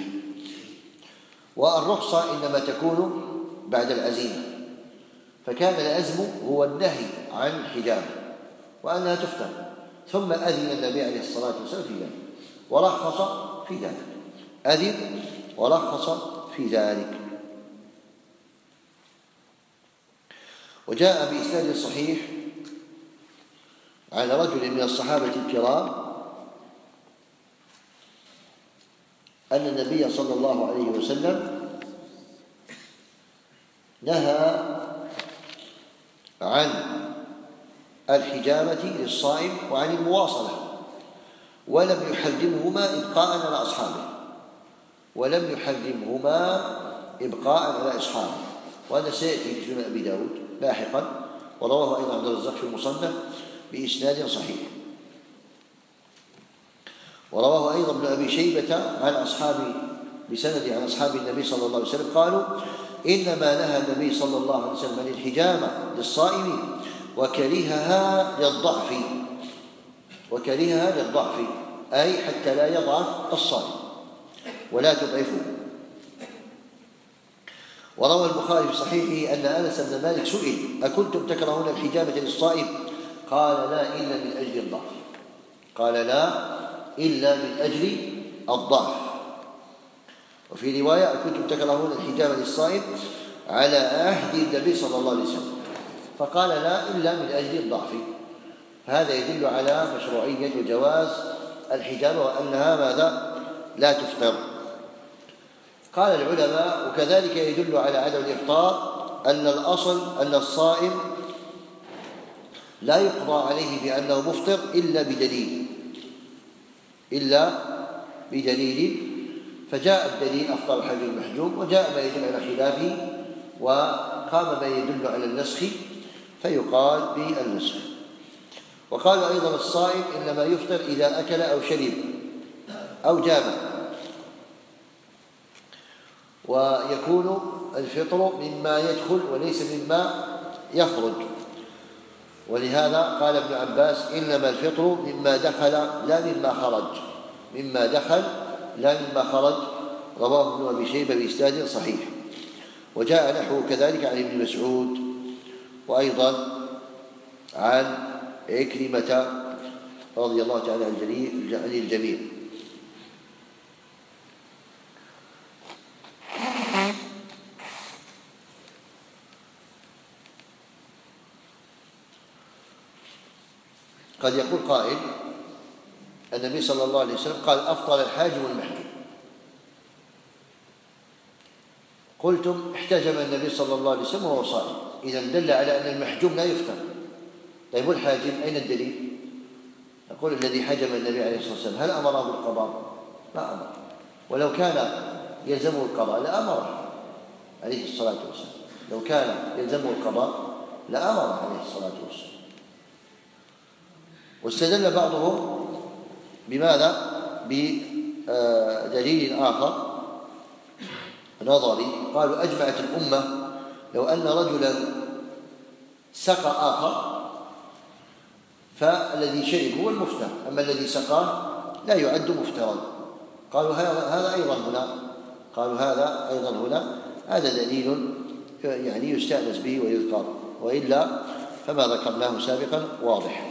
[SPEAKER 1] والرخصة إنما تكون بعد العزيمة، فكان العزم هو النهي عن الحجامة وأنها تفتر، ثم أذن النبي عليه الصلاة والسلام في ذلك ورخص في ذلك، أذن ورخص في ذلك. وجاء بإسناد صحيح على رجل من الصحابة الكرام أن النبي صلى الله عليه وسلم نهى عن الحجامة للصائم وعن المواصلة، ولم يحرمهما إبقاء على أصحابه ولم يحرمهما إبقاء على أصحابه وهذا سيأتي في سنن أبي داود لاحقا، ورواه أيضا عبد الرزاق في المصنف بإسناد صحيح. ورواه أيضا ابن أبي شيبة عن أصحاب بسند عن أصحاب النبي صلى الله عليه وسلم قالوا إنما نهى النبي صلى الله عليه وسلم عن الحجامة للصائم وكرهها للضعف وكرهها للضعف أي حتى لا يضعف الصائم ولا تضعفه. وروى البخاري في صحيحه أن أنس بن مالك سئل أكنتم تكرهون الحجامة للصائم؟ قال لا إلا من أجل الضعف قال لا إلا من أجل الضعف. وفي رواية أكنتم تكرهون الحجامة للصائم على عهد النبي صلى الله عليه وسلم؟ فقال لا إلا من أجل الضعف. فهذا يدل على مشروعية وجواز الحجامة وأنها ماذا؟ لا تفطر. قال العلماء وكذلك يدل على عدم الإفطار أن الأصل أن الصائم لا يقضى عليه بأنه مفطر إلا بدليل إلا بدليل فجاء الدليل أفطر الحج المحجوم، وجاء ما يدل على خلافه، وقام ما يدل على النسخ فيقال بالنسخ. وقال أيضا الصائم إنما يفطر إذا أكل أو شرب أو جامع، ويكون الفطر مما يدخل وليس مما يخرج. ولهذا قال ابن عباس إنما الفطر مما دخل لا مما خرج مما دخل لا مما خرج. رواه ابن أبي شيبة بإسناد صحيح. وجاء نحوه كذلك عن ابن مسعود وأيضا عن عكرمة رضي الله تعالى عن الجميع. قد يقول قائل النبي صلى الله عليه وسلم قال أفطر الحاج والمحجوم. قلتم احتجم النبي صلى الله عليه وسلم وهو صائم، إذا دل على أن المحجوم لا يفطر. طيب والحاجم أين الدليل؟ نقول الذي حجم النبي عليه الصلاة والسلام هل أمره بالقضاء؟ ما أمر، ولو كان يلزمه القضاء لأمره عليه الصلاة والسلام، لو كان يلزمه القضاء لأمره عليه الصلاة والسلام. واستدل بعضهم بماذا؟ بدليل آخر نظري، قالوا أجمعت الأمة لو أن رجلا سقى آخر فالذي شرب هو المفتر، أما الذي سقاه لا يعد مفترا. قالوا هذا أيضا هنا قالوا هذا أيضا هنا هذا دليل يعني يستأنس به ويذكر، وإلا فما ذكرناه سابقا واضح.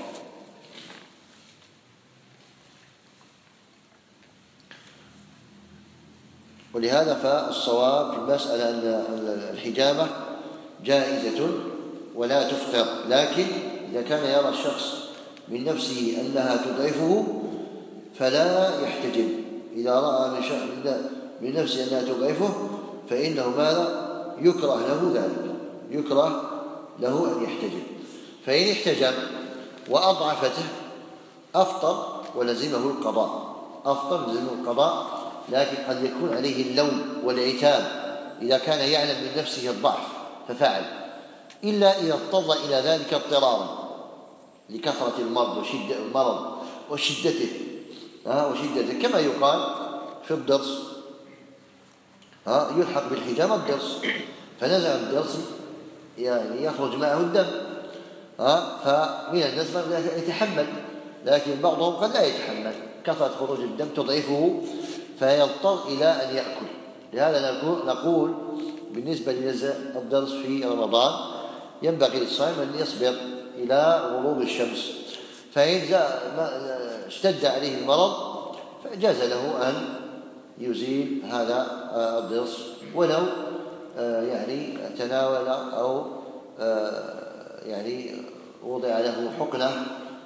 [SPEAKER 1] ولهذا فالصواب في المسألة أن الحجامة جائزة ولا تفطر، لكن إذا كان يرى الشخص من نفسه أنها تضعفه فلا يحتجم. إذا رأى من نفسه أنها تضعفه فإنه ماذا؟ يكره له ذلك، يكره له أن يحتجم. فإن احتجم وأضعفته أفطر ولزمه القضاء أفطر لزمه القضاء لكن قد يكون عليه اللوم والعتاب إذا كان يعلم من نفسه الضعف ففعل، إلا إذا اضطر إلى ذلك اضطرارا لكثرة المرض وشدة المرض وشدته ها وشدته كما يقال في الضرس ها يلحق بالحجامة الضرس، فنزع الضرس يعني يخرج معه الدم ها فمن الناس من يتحمل، لكن بعضهم قد لا يتحمل، كثرة خروج الدم تضعفه فيضطر إلى أن يأكل. لهذا نقول بالنسبة لنزع الضرس في رمضان ينبغي للصائم أن يصبر إلى غروب الشمس، فإن اشتد عليه المرض فجاز له أن يزيل هذا الضرس ولو يعني تناول أو يعني وضع له حقنة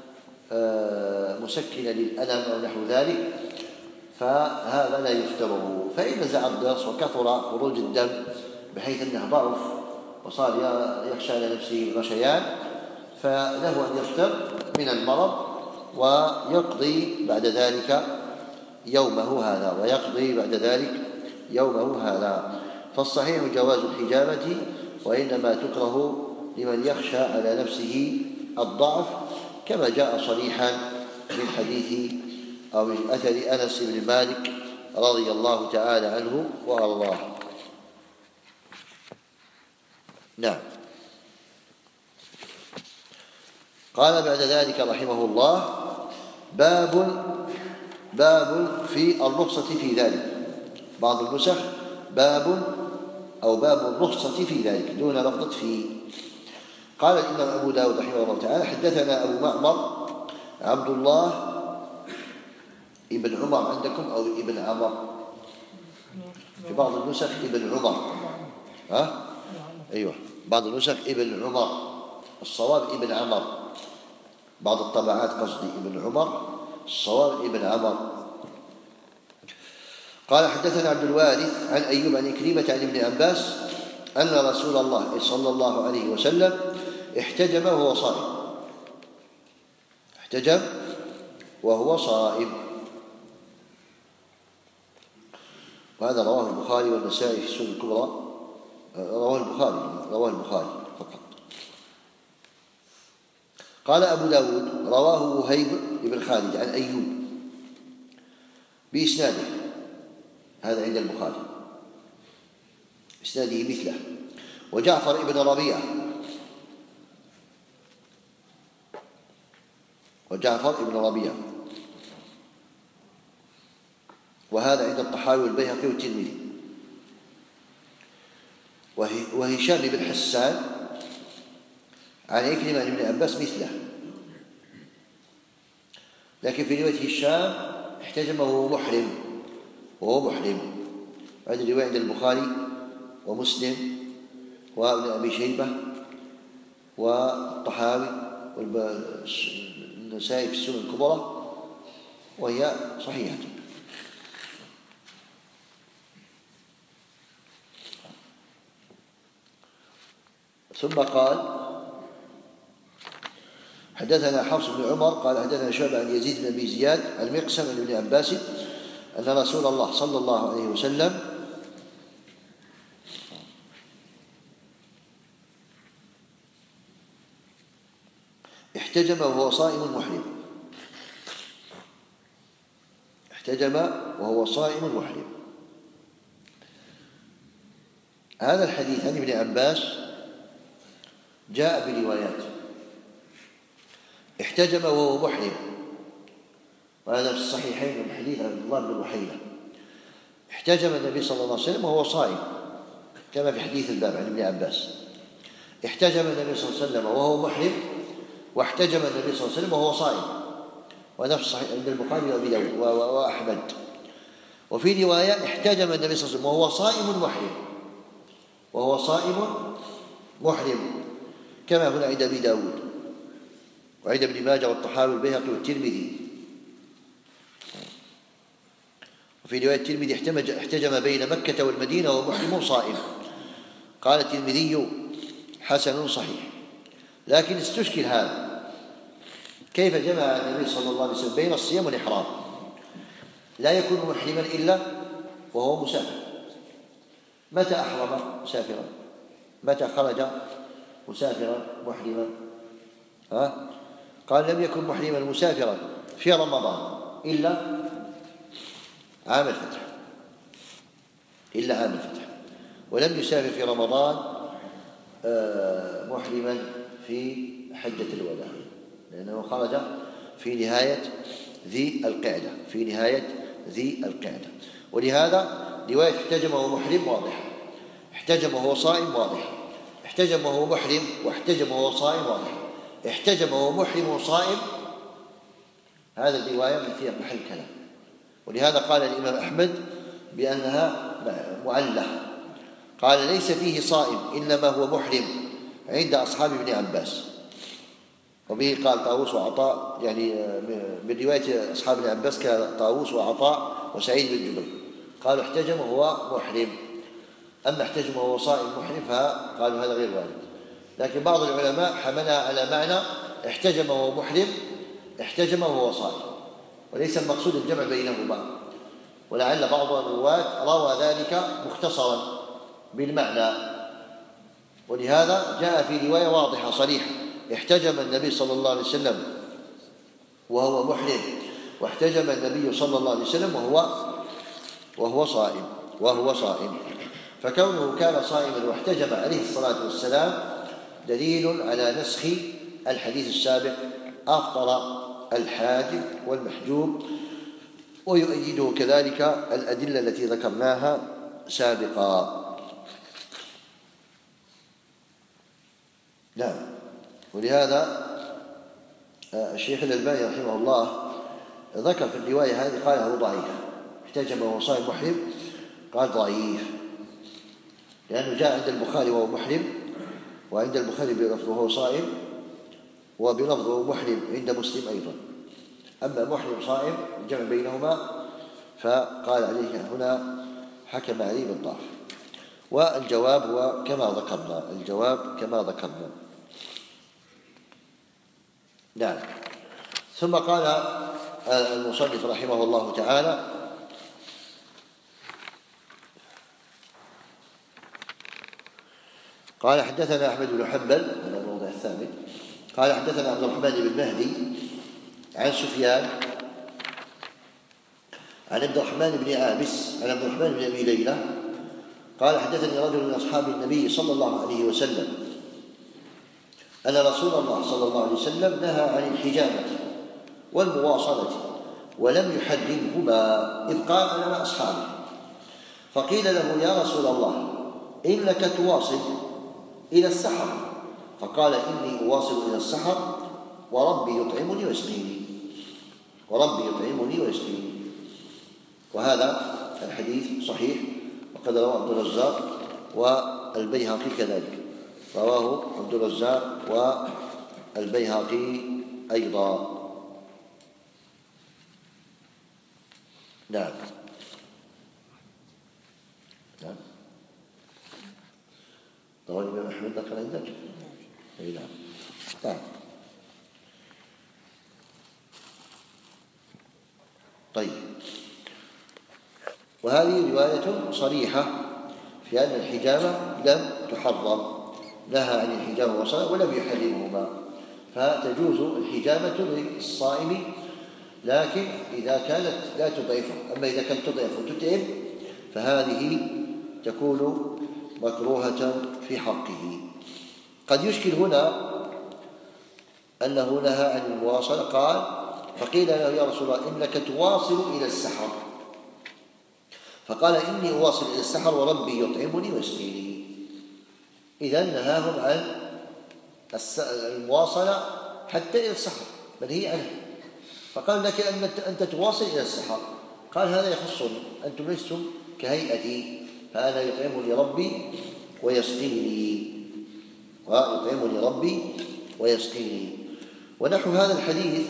[SPEAKER 1] مسكنة للألم أو نحو ذلك فهذا لا يفتره. فإن نزع الضرس وكثر خروج الدم بحيث أنه ضعف وصار يخشى على نفسه الغشيان فله أن يفتر من المرض ويقضي بعد ذلك يومه هذا ويقضي بعد ذلك يومه هذا. فالصحيح جواز الحجامة، وإنما تكره لمن يخشى على نفسه الضعف كما جاء صريحا من حديث أو من أثر أنس بن مالك رضي الله تعالى عنه وأرضاه. نعم. قال بعد ذلك رحمه الله: باب باب في الرخصة في ذلك. بعض النسخ باب أو باب الرخصة في ذلك دون لفظة في. قال الإمام أبو داود رحمه الله تعالى: حدثنا أبو معمر عبد الله ابن عمر عندكم أو ابن عمر؟ في بعض النسخ ابن عمر. ها؟ أيوة، بعض النسخ ابن عمر، الصواب ابن عمر. بعض الطبعات قصدي ابن عمر، الصواب ابن عمر. قال: حدثنا عبد الوارث عن أيوب عن كريمة عن ابن عباس أن رسول الله صلى الله عليه وسلم احتجم وهو صائم. احتجم وهو صائم. وهذا رواه البخاري والنسائي في السنن الكبرى. رواه البخاري رواه البخاري فقط. قال أبو داود: رواه وهيب بن خالد عن أيوب بإسناده، هذا عند البخاري، إسناده مثله. وجعفر بن ربيعة وجعفر بن ربيعة وهذا عند الطحاوي والبيهقي والترمذي. وهشام بن حسان عن عكرمة عن ابن عباس مثله، لكن في رواية هشام احتجم وهو محرم وهو محرم. هذه الرواية عند البخاري ومسلم وابن أبي شيبة والطحاوي والنسائي في السنن الكبرى، وهي صحيحة. ثم قال: حدثنا حفص بن عمر قال: حدثنا شعبة عن يزيد بن أبي زياد عن مقسم عن ابن عباس أن رسول الله صلى الله عليه وسلم احتجم وهو صائم محرم. احتجم وهو صائم محرم. هذا الحديث عن ابن عباس جاء بروايات. احتجم وهو محرم، وهذا في الصحيحين من حديث عبد الله بن بحيرة. احتجم النبي صلى الله عليه وسلم وهو صائم كما في حديث الباب عن ابن عباس. احتجم النبي صلى الله عليه وسلم وهو محرم، واحتجم النبي صلى الله عليه وسلم وهو صائم، ونفس صحيح عند البخاري وابي داود واحمد. وفي روايه: احتجم النبي صلى الله عليه وسلم وهو صائم محرم، وهو صائم محرم كما هنا عند ابي داود وعند ابن ماجه والطحاوي والبيهقي والترمذي. وفي روايه الترمذي: احتجم بين مكه والمدينه وهو محرم صائم. قال الترمذي: حسن صحيح. لكن استشكل هذا، كيف جمع النبي صلى الله عليه وسلم بين الصيام والإحرام؟ لا يكون محرما إلا وهو مسافر. متى أحرم مسافرا؟ متى خرج مسافرا محرما؟ ها؟ قال: لم يكن محرما مسافرا في رمضان إلا عام الفتح إلا عام الفتح ولم يسافر في رمضان محرما في حجة الوداع، لأنه خرج في نهاية ذي القعدة في نهاية ذي القعدة. ولهذا رواية احتجم وهو محرم واضحة، احتجم وهو صائم واضح، احتجم وهو محرم واحتجم وهو صائم واضح، احتجم وهو محرم وصائم، هذا الرواية من فيها محل كلام. ولهذا قال الإمام أحمد بأنها معلة، قال: ليس فيه صائم إنما هو محرم عند أصحاب ابن عباس. وبه قال طاووس وعطاء، يعني من رواية أصحاب ابن عباس كطاووس وعطاء وسعيد بن جبير قالوا احتجم وهو محرم، أما احتجم وهو صائم محرم فقالوا هذا غير وارد. لكن بعض العلماء حملها على معنى احتجم وهو محرم، احتجم وهو صائم، وليس المقصود الجمع بينهما. ولعل بعض الرواة روى ذلك مختصرا بالمعنى، ولهذا جاء في رواية واضحة صريحة: احتجم النبي صلى الله عليه وسلم وهو محرم، واحتجم النبي صلى الله عليه وسلم وهو وهو صائم وهو صائم فكونه كان صائما واحتجم عليه الصلاة والسلام دليل على نسخ الحديث السابق أفطر الحاجب والمحجوب، ويؤيده كذلك الأدلة التي ذكرناها سابقا. نعم. ولهذا الشيخ الألباني رحمه الله ذكر في الرواية هذه قال هو ضعيف، احتجم وهو صائم محرم قال ضعيف، لأنه جاء عند البخاري وهو محرم، وعند البخاري بلفظه وهو صائم، وبلفظه محرم عند مسلم أيضا. أما محرم صائم الجمع بينهما فقال عليه هنا حكم عليه بالضعف. والجواب هو كما ذكرنا، الجواب كما ذكرنا. نعم. ثم قال المصنف رحمه الله تعالى: قال حدثنا أحمد بن حنبل، هذا الموضع الثاني، قال حدثنا عبد الرحمن بن مهدي عن سفيان عن عبد الرحمن بن عابس عن عبد الرحمن بن أبي ليلى قال حدثني رجل من أصحاب النبي صلى الله عليه وسلم أن رسول الله صلى الله عليه وسلم نهى عن الحجامة والمواصلة ولم يحرمهما إذ قال على أصحابه، فقيل له: يا رسول الله إنك تواصل إلى السحر، فقال: إني أواصل إلى السحر وربي يطعمني ويسقيني وربي يطعمني ويسقيني. وهذا الحديث صحيح، وقد رواه عبد الرزاق والبيهقي كذلك، رواه عبد الرزاق والبيهقي أيضا. نعم. نعم. رواه الإمام أحمد ذكر عندك؟ أي نعم. نعم. طيب. وهذه رواية صريحة في أن الحجامة لم تحرم، نهى عن الحجامة والصلاة ولم يحرمهما، فتجوز الحجامة للصائم لكن إذا كانت لا تضعفه. أما إذا كانت تضعف وتتعب فهذه تكون مكروهة في حقه. قد يشكل هنا أنه نهى عن المواصلة، قال: فقيل له: يا رسول الله إنك تواصل إلى السحر، فقال: إني أواصل إلى السحر وربي يطعمني ويسقيني. إذن نهاهم عن المواصلة حتى إلى السحر منهي عنه، فقال: لك أنت تواصل إلى السحر، قال: هذا يخصني، أنتم لستم كهيئتي، فأنا يطعمني ربي ويسقيني ويطعمني ربي ويسقيني. ونحو هذا الحديث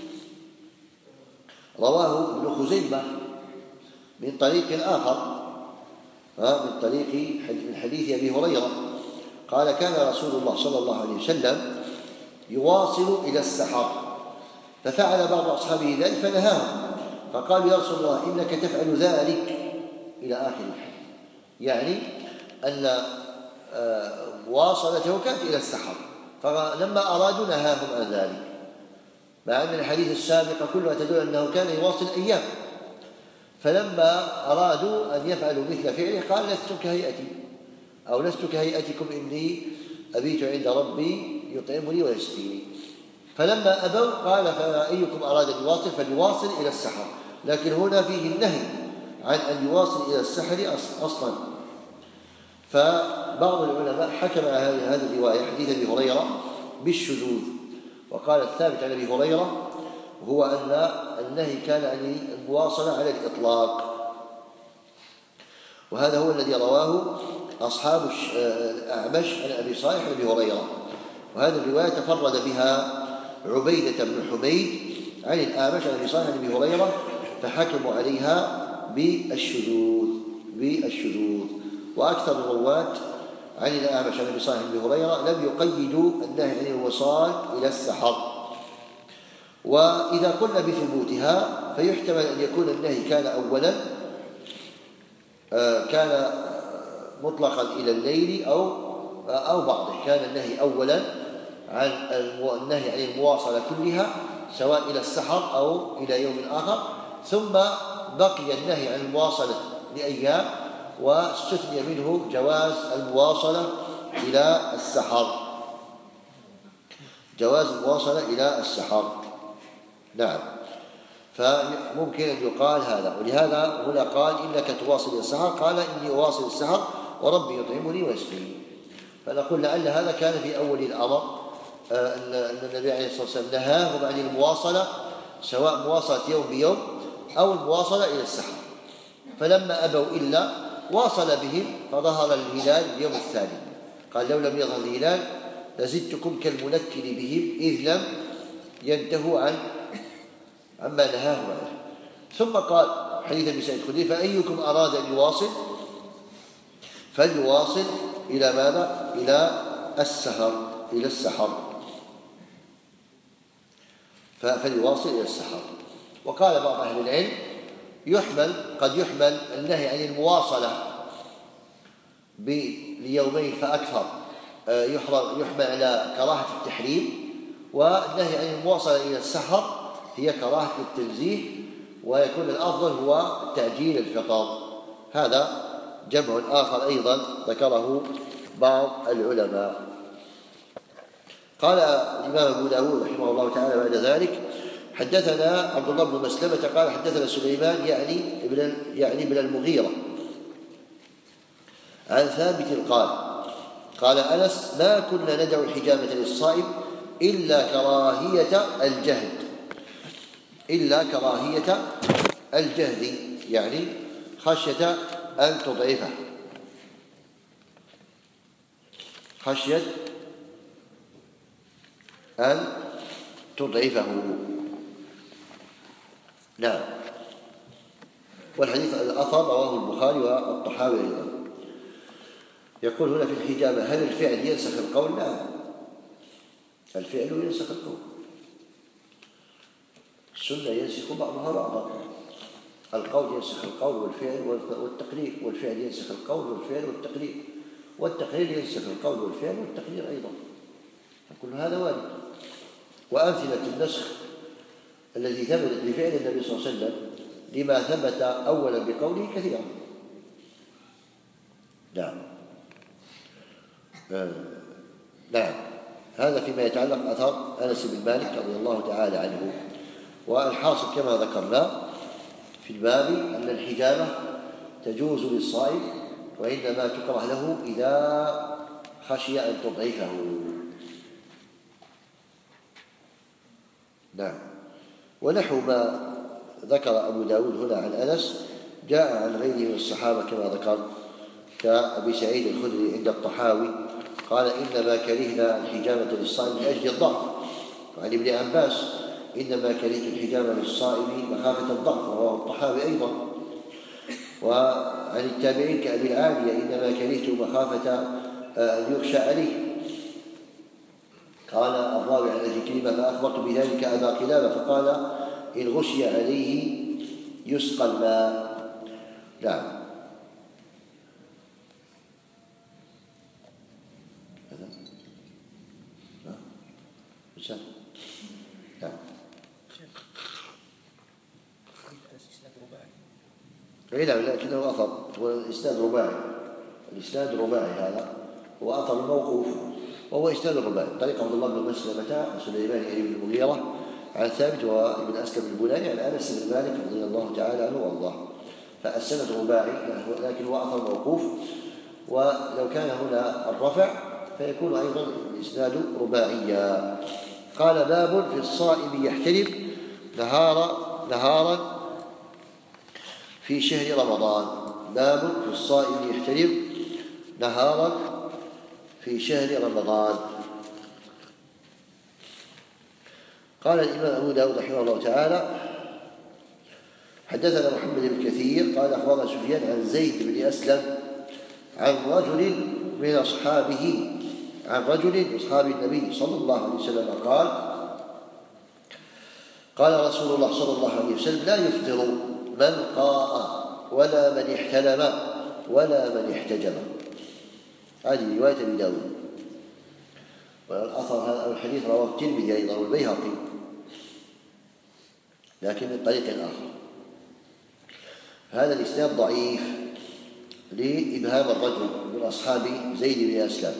[SPEAKER 1] رواه ابن خزيمة من طريق آخر، من طريق من حديث أبي هريرة قال: كان رسول الله صلى الله عليه وسلم يواصل إلى السحر، ففعل بعض أصحابه ذلك فنهاهم، فقال: يا رسول الله إنك تفعل ذلك إلى آخر الحديث، يعني أن مواصلته كانت إلى السحر، فلما أرادوا نهاهم عن ذلك، مع أن الحديث السابق كلها تدل أنه كان يواصل أيام، فلما أرادوا أن يفعلوا مثل فعله قال: لست كهيئتي أو لست كهيئتكم إني أبيت عند ربي يطعمني ويسقيني. فلما أبوا قال: فأيكم أراد أن يواصل فليواصل إلى السحر. لكن هنا فيه النهي عن أن يواصل إلى السحر أصلا. فبعض العلماء حكم على هذه الرواية حديث أبي هريرة بالشذوذ، وقال: الثابت عن أبي هريرة هو أن النهي كان عن المواصلة على الإطلاق، وهذا هو الذي رواه أصحاب الأعمش عن أبي صالح عن أبي هريرة. وهذه الرواية تفرد بها عبيدة بن حميد عن الأعمش عن أبي صالح عن أبي هريرة، فحكموا عليها بالشذوذ بالشذوذ وأكثر الرواة عن الأعمش عن أبي صالح عن أبي هريرة لم يقيدوا النهي عن الوصال إلى السحر. وإذا قلنا بثبوتها فيحتمل أن يكون النهي كان أولا كان مطلقا إلى الليل أو أو بعضه، كان النهي أولا عن النهي عن المواصلة كلها، سواء إلى السحر أو إلى يوم آخر، ثم بقي النهي عن المواصلة لأيام، واستثني منه جواز المواصلة إلى السحر، جواز المواصلة إلى السحر. نعم، فممكن أن يقال هذا، ولهذا هنا قال إنك تواصل إلى السحر، قال إني أواصل السحر وربي يطعمني ويسقيني. فنقول لعل هذا كان في أول الأمر، أن النبي عليه الصلاة والسلام نهاهم عن المواصلة، سواء مواصلة يوم بيوم أو المواصلة إلى السحر، فلما أبوا إلا واصل بهم، فظهر الهلال اليوم الثاني، قال لو لم يظهر الهلال لزدتكم كالمنكر بهم إذ لم ينتهوا عن عما نهاهم عنه. ثم قال حديث ابي سعيد الخدري: فأيكم أراد أن يواصل فليواصل إلى ماذا؟ إلى السحر، إلى السحر، فليواصل إلى السحر. وقال بعض أهل العلم يحمل قد يحمل النهي عن المواصلة ليومين فأكثر، يحمل على كراهة التحريم، والنهي عن المواصلة إلى السحر هي كراهة التنزيه، ويكون الأفضل هو تعجيل الفطر. هذا جمع آخر أيضا ذكره بعض العلماء. قال الإمام أبو داود رحمه الله تعالى بعد ذلك: حدثنا عبد الله بن مسلمة قال حدثنا سليمان يعني ابن يعني ابن المغيرة عن ثابت قال: قال أنس: ما كنا ندع الحجامة للصائم إلا كراهية الجهد، إلا كراهية الجهد، يعني خشية أن تضعفه، خشية أن تضعفه. نعم. والحديث الأثر رواه البخاري والطحاوي أيضا. يقول هنا في الحجامة: هل الفعل ينسخ القول؟ لا، الفعل ينسخ القول، السنة ينسخ بعضها بعضا، القول ينسخ القول والفعل والتقرير، والفعل ينسخ القول والفعل والتقرير، والتقرير ينسخ القول والفعل والتقرير أيضا، فكل هذا وارد. وأمثلة النسخ الذي ثبتت لفعل النبي صلى الله عليه وسلم لما ثبت أولا بقوله كثيرا. نعم. آه. نعم. هذا فيما يتعلق أثر أنس بن مالك رضي الله تعالى عنه. والحاصل كما ذكرنا في الباب أن الحجامة تجوز للصائم، وإنما تكره له إذا خشي أن تضعفه. نعم. ونحو ما ذكر أبو داود هنا عن أنس جاء عن غيره من الصحابة كما ذكر، كأبي سعيد الخدري عند الطحاوي قال: إنما كرهنا الحجامة للصائم من أجل الضعف. وعن ابن عباس: إنما كرهت الحجامة للصائم مخافة الضعف، رواه الطحاوي أيضا. وعن التابعين كأبي العالية: إنما كرهت مخافة أن يخشى عليه. قال الراوي عن أبي كريمة: فأخبرت بذلك أبا قلابة فقال: إن غشي عليه يسقى الماء. نعم. نعم. إيه لا، لكنه أثر، هو الإسناد رباعي، الإسناد رباعي، هذا هو أثر الموقوف وهو إسناد رباعي. طريق عبد الله بن مسلمة عن سليمان بن المغيرة عن ثابت وابن أسلم البناني عن أنس بن مالك رضي الله تعالى عنه وأرضاه. فالسند رباعي لكن هو أثر موقوف، ولو كان هنا الرفع فيكون أيضا الإسناد رباعيا. قال: باب في الصائم يحترم نهارا نهارا في شهر رمضان. باب في الصائم يحترم نهارا في شهر رمضان. قال الإمام أبو داود رحمه الله تعالى: حدثنا محمد بن كثير قال أخبرنا سفيان عن زيد بن أسلم عن رجل من أصحابه عن رجل من أصحاب النبي صلى الله عليه وسلم قال: قال رسول الله صلى الله عليه وسلم: لا يفطر من قاء ولا من احتلم ولا من احتجم. هذه رواية أبي داود. والأثر هذا الحديث رواه الترمذي أيضا والبيهقي. لكن من طريق آخر. هذا الإسناد ضعيف لإبهام الرجل من أصحاب زيد بن أسلم،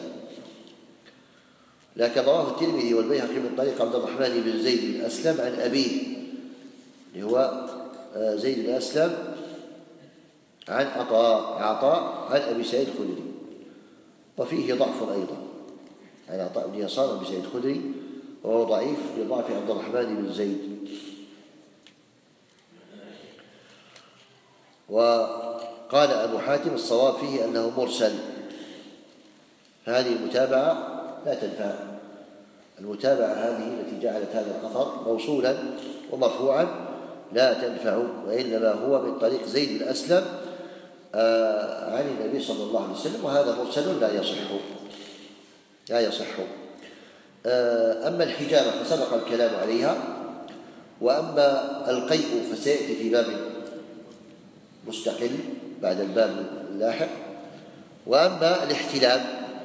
[SPEAKER 1] لكن رواه الترمذي والبيهقي من طريق عبد الرحمن بن زيد بن أسلم عن أبيه اللي هو زيد بن أسلم عن عطاء عطاء عن أبي سعيد الخدري، وفيه ضعف أيضا عن عطاء بن يسار عن أبي سعيد الخدري، وهو ضعيف لضعف عبد الرحمن بن زيد. وقال أبو حاتم الصواب فيه أنه مرسل، هذه المتابعة لا تنفع. المتابعة هذه التي جعلت هذا الأثر موصولا ومرفوعا لا تنفع، وإنما هو من طريق زيد بن أسلم عن النبي صلى الله عليه وسلم، وهذا مرسل لا يصح لا يصح. أما الحجامة فسبق الكلام عليها، وأما القيء فسيأتي في باب مستقل بعد الباب اللاحق. وأما الاحتلام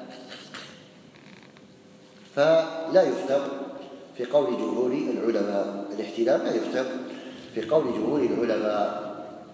[SPEAKER 1] فلا يفتر في قول جمهور العلماء، الاحتلام لا يفتر في قول جمهور العلماء.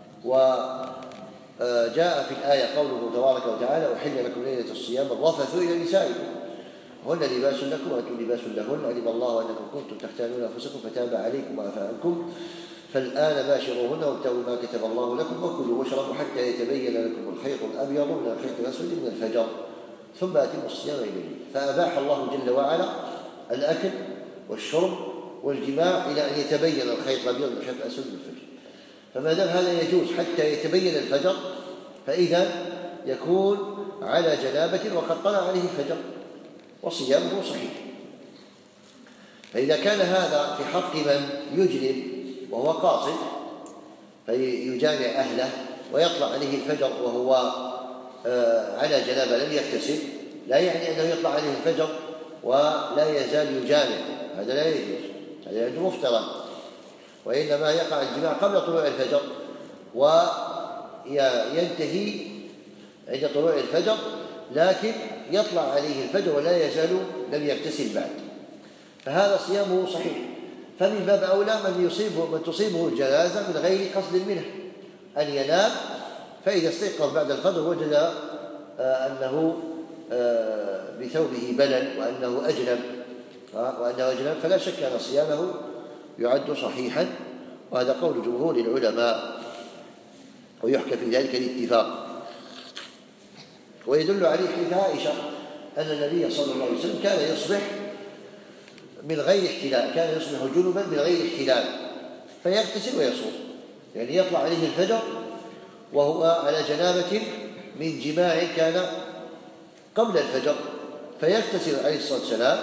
[SPEAKER 1] وجاء في الآية قوله تبارك وتعالى: أحل لكم ليلة الصيام الرفث إلى نسائكم هن لباس لكم وأنتم لباس لهن، علم الله أنكم كنتم تختانون أنفسكم فتاب عليكم وعفى عنكم، فالآن باشروهن وابتغوا ما كتب الله لكم وكلوا واشربوا حتى يتبين لكم الخيط الأبيض من الخيط الأسود من الفجر ثم أتموا الصيام إلى الليل. فأباح الله جل وعلا الأكل والشرب والجماع إلى أن يتبين الخيط الأبيض من الخيط الأسود من الفجر. فما دام هذا يجوز حتى يتبين الفجر، فإذا يكون على جنابة وقد طلع عليه الفجر وصيامه صحيح. فإذا كان هذا في حق من يجنب وهو قاصد فيجامع أهله ويطلع عليه الفجر وهو على جنابة لم يغتسل، لا يعني أنه يطلع عليه الفجر ولا يزال يجامع، هذا لا يجوز، هذا يجوز مفترض، وإنما يقع الجماع قبل طلوع الفجر وينتهي عند طلوع الفجر، لكن يطلع عليه الفجر ولا يزال لم يغتسل بعد، فهذا صيامه صحيح. فمن باب أولى من يصيبه من تصيبه الجنازة من غير قصد منه، أن ينام فإذا استيقظ بعد الفجر وجد أنه بثوبه بلل وأنه أجنب وأنه أجنب فلا شك أن صيامه يعد صحيحا، وهذا قول جمهور العلماء، ويحكى في ذلك الاتفاق. ويدل عليه حديث عائشة أن النبي صلى الله عليه وسلم كان يصبح من غير احتلال، كان يصبح جنبا من غير احتلال فيغتسل ويصوم، يعني يطلع عليه الفجر وهو على جنابة من جماع كان قبل الفجر فيغتسل عليه الصلاة والسلام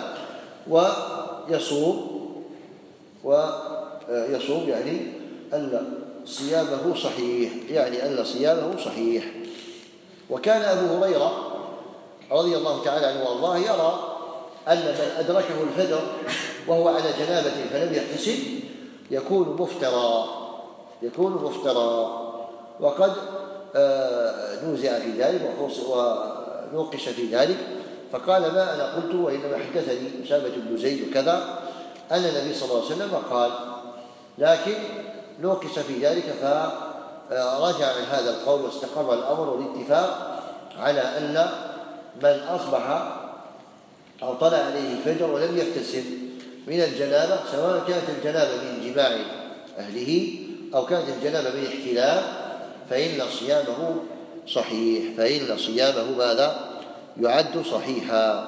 [SPEAKER 1] ويصوم ويصوم يعني أن صيامه صحيح، يعني أن صيامه صحيح. وكان أبو هريرة رضي الله تعالى عنه وارضاه يرى أن من أدركه الفجر وهو على جنابة فلم يغتسل يكون مفترى يكون مفترى وقد نوزع في ذلك ونوقش في ذلك، فقال: ما أنا قلت وإنما حدثني أسامة بن زيد وكذا أن النبي صلى الله عليه وسلم قال، لكن نوقش في ذلك فرجع عن هذا القول واستقر الأمر والاتفاق على أن من أصبح أو طلع عليه الفجر ولم يغتسل من الجنابة، سواء كانت الجنابة من جماع أهله أو كانت الجنابة من احتلام، فإن صيامه صحيح، فإن صيامه ماذا؟ يعد صحيحا.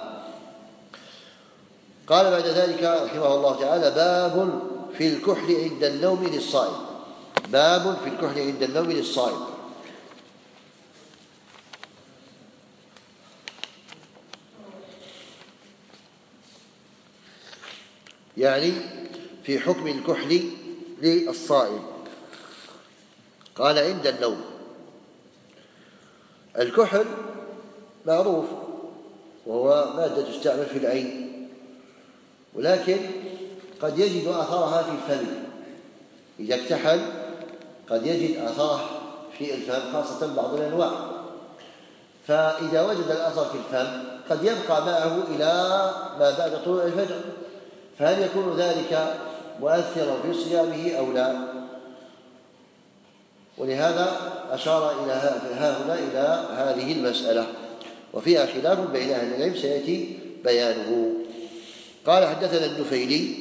[SPEAKER 1] قال بعد ذلك رحمه الله تعالى: باب في الكحل عند النوم للصائم. باب في الكحل عند النوم للصائم. يعني في حكم الكحل للصائم. قال: عند النوم. الكحل معروف وهو مادة تستعمل في العين، ولكن قد يجد أثرها في الفم. إذا اكتحل قد يجد أثره في الفم، خاصة بعض الأنواع، فإذا وجد الأثر في الفم قد يبقى معه إلى ما بعد طلوع الفجر، فهل يكون ذلك مؤثرا في صيامه أو لا. ولهذا أشار إلى ها هنا إلى هذه المسألة، وفيها خلاف بين أهل العلم سيأتي بيانه. قال حدثنا النفيلي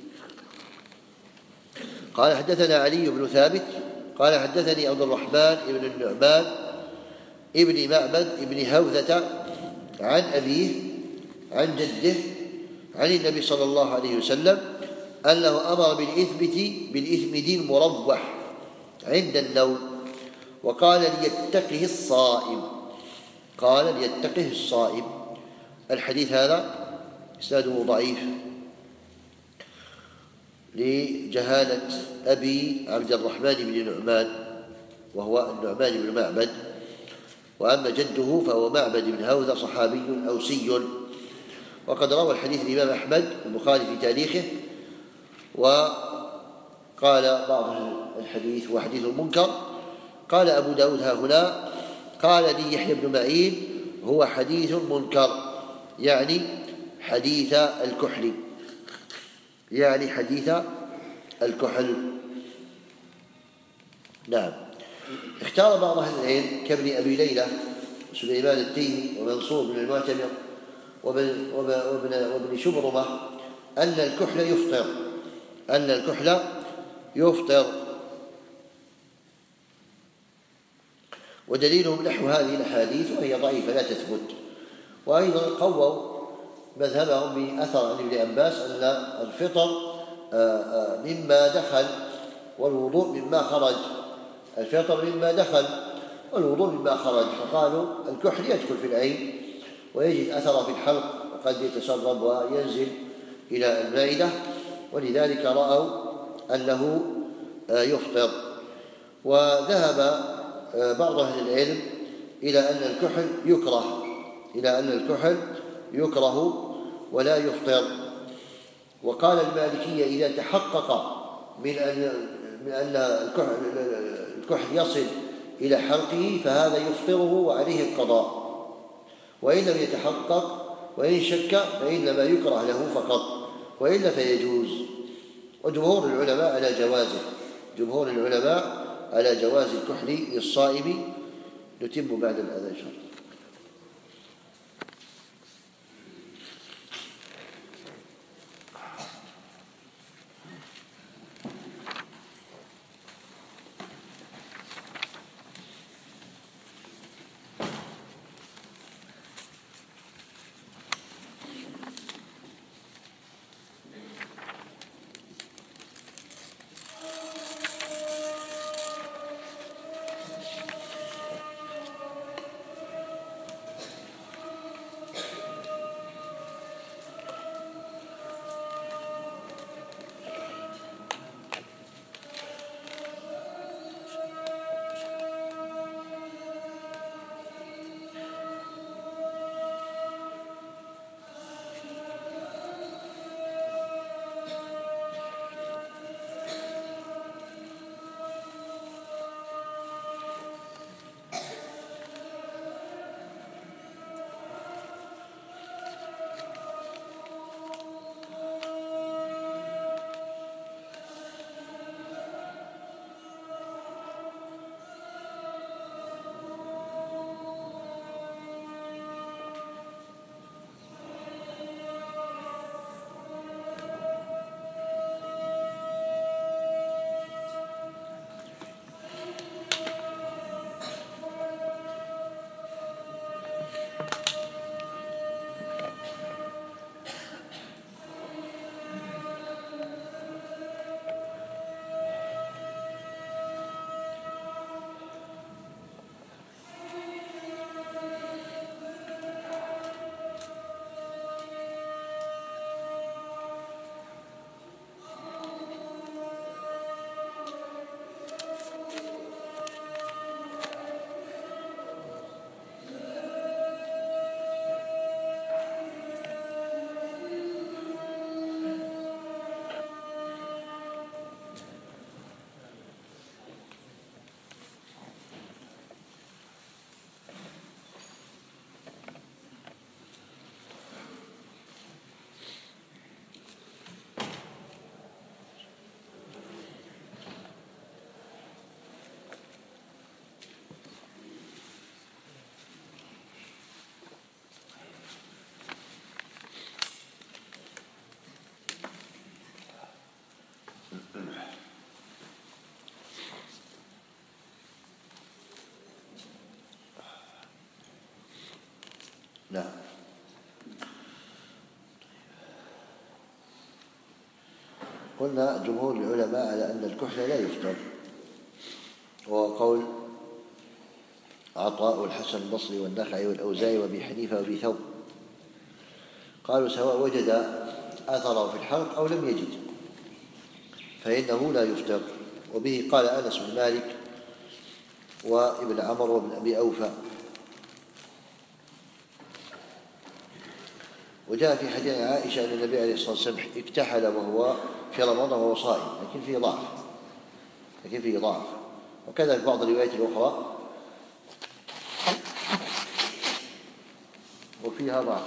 [SPEAKER 1] قال حدثنا علي بن ثابت قال حدثني عبد الرحمن بن النعمان ابن معبد ابن هوذة عن أبيه عن جده عن النبي صلى الله عليه وسلم أنه أمر بالإثبت بالإثمد المروح عند النوم، وقال ليتقه الصائم قال ليتقه الصائم. الحديث هذا إسناده ضعيف لجهالة أبي عبد الرحمن بن نعمان وهو النعمان بن معبد، وأما جده فهو معبد بن هوذة صحابي أوسي، وقد روى الحديث الإمام أحمد البخاري في تاريخه، وقال بعض الحديث هو حديث منكر. قال أبو داود ها هنا قال لي يحيى بن معين هو حديث منكر، يعني حديث الكحل يعني حديث الكحل. نعم. اختار بعض أهل العلم كابن أبي ليلى وسليمان التيمي ومنصور بن المعتمر وابن, وابن, وابن شبرمة أن الكحل يفطر أن الكحل يفطر ودليلهم نحو هذه الأحاديث وهي ضعيفة لا تثبت. وأيضا قووا مذهبهم بأثر عن ابن عباس أن الفطر مما دخل والوضوء مما خرج، الفطر مما دخل والوضوء مما خرج، فقالوا الكحل يدخل في العين ويجد أثر في الحلق وقد يتسرب وينزل إلى المعدة، ولذلك رأوا أنه يفطر. وذهب بعض أهل العلم إلى أن الكحل يكره إلى أن الكحل يكره ولا يفطر. وقال المالكية إذا تحقق من أن من أن الكحل يصل إلى حلقه فهذا يفطره وعليه القضاء، وإن لم يتحقق وإن شك فإنما يكره له فقط، وإلا فيجوز. وجمهور العلماء على جوازه جمهور العلماء على جواز الكحل للصائم. نتم بعد الأذان إن شاء الله. نعم. قلنا جمهور العلماء على أن الكحل لا يفطر، وهو قول عطاء والحسن البصري والنخعي والأوزاعي وأبي حنيفة وأبي ثور، قالوا سواء وجد أثره في الحلق أو لم يجد فإنه لا يفطر. وبه قال أنس بن مالك وابن عمر وابن أبي أوفى. وجاء في حديث عائشة أن النبي عليه الصلاة والسلام اكتحل وهو في رمضان وهو صائم، لكن فيه ضعف لكن فيه ضعف وكذا في بعض الروايات الأخرى وفيها ضعف.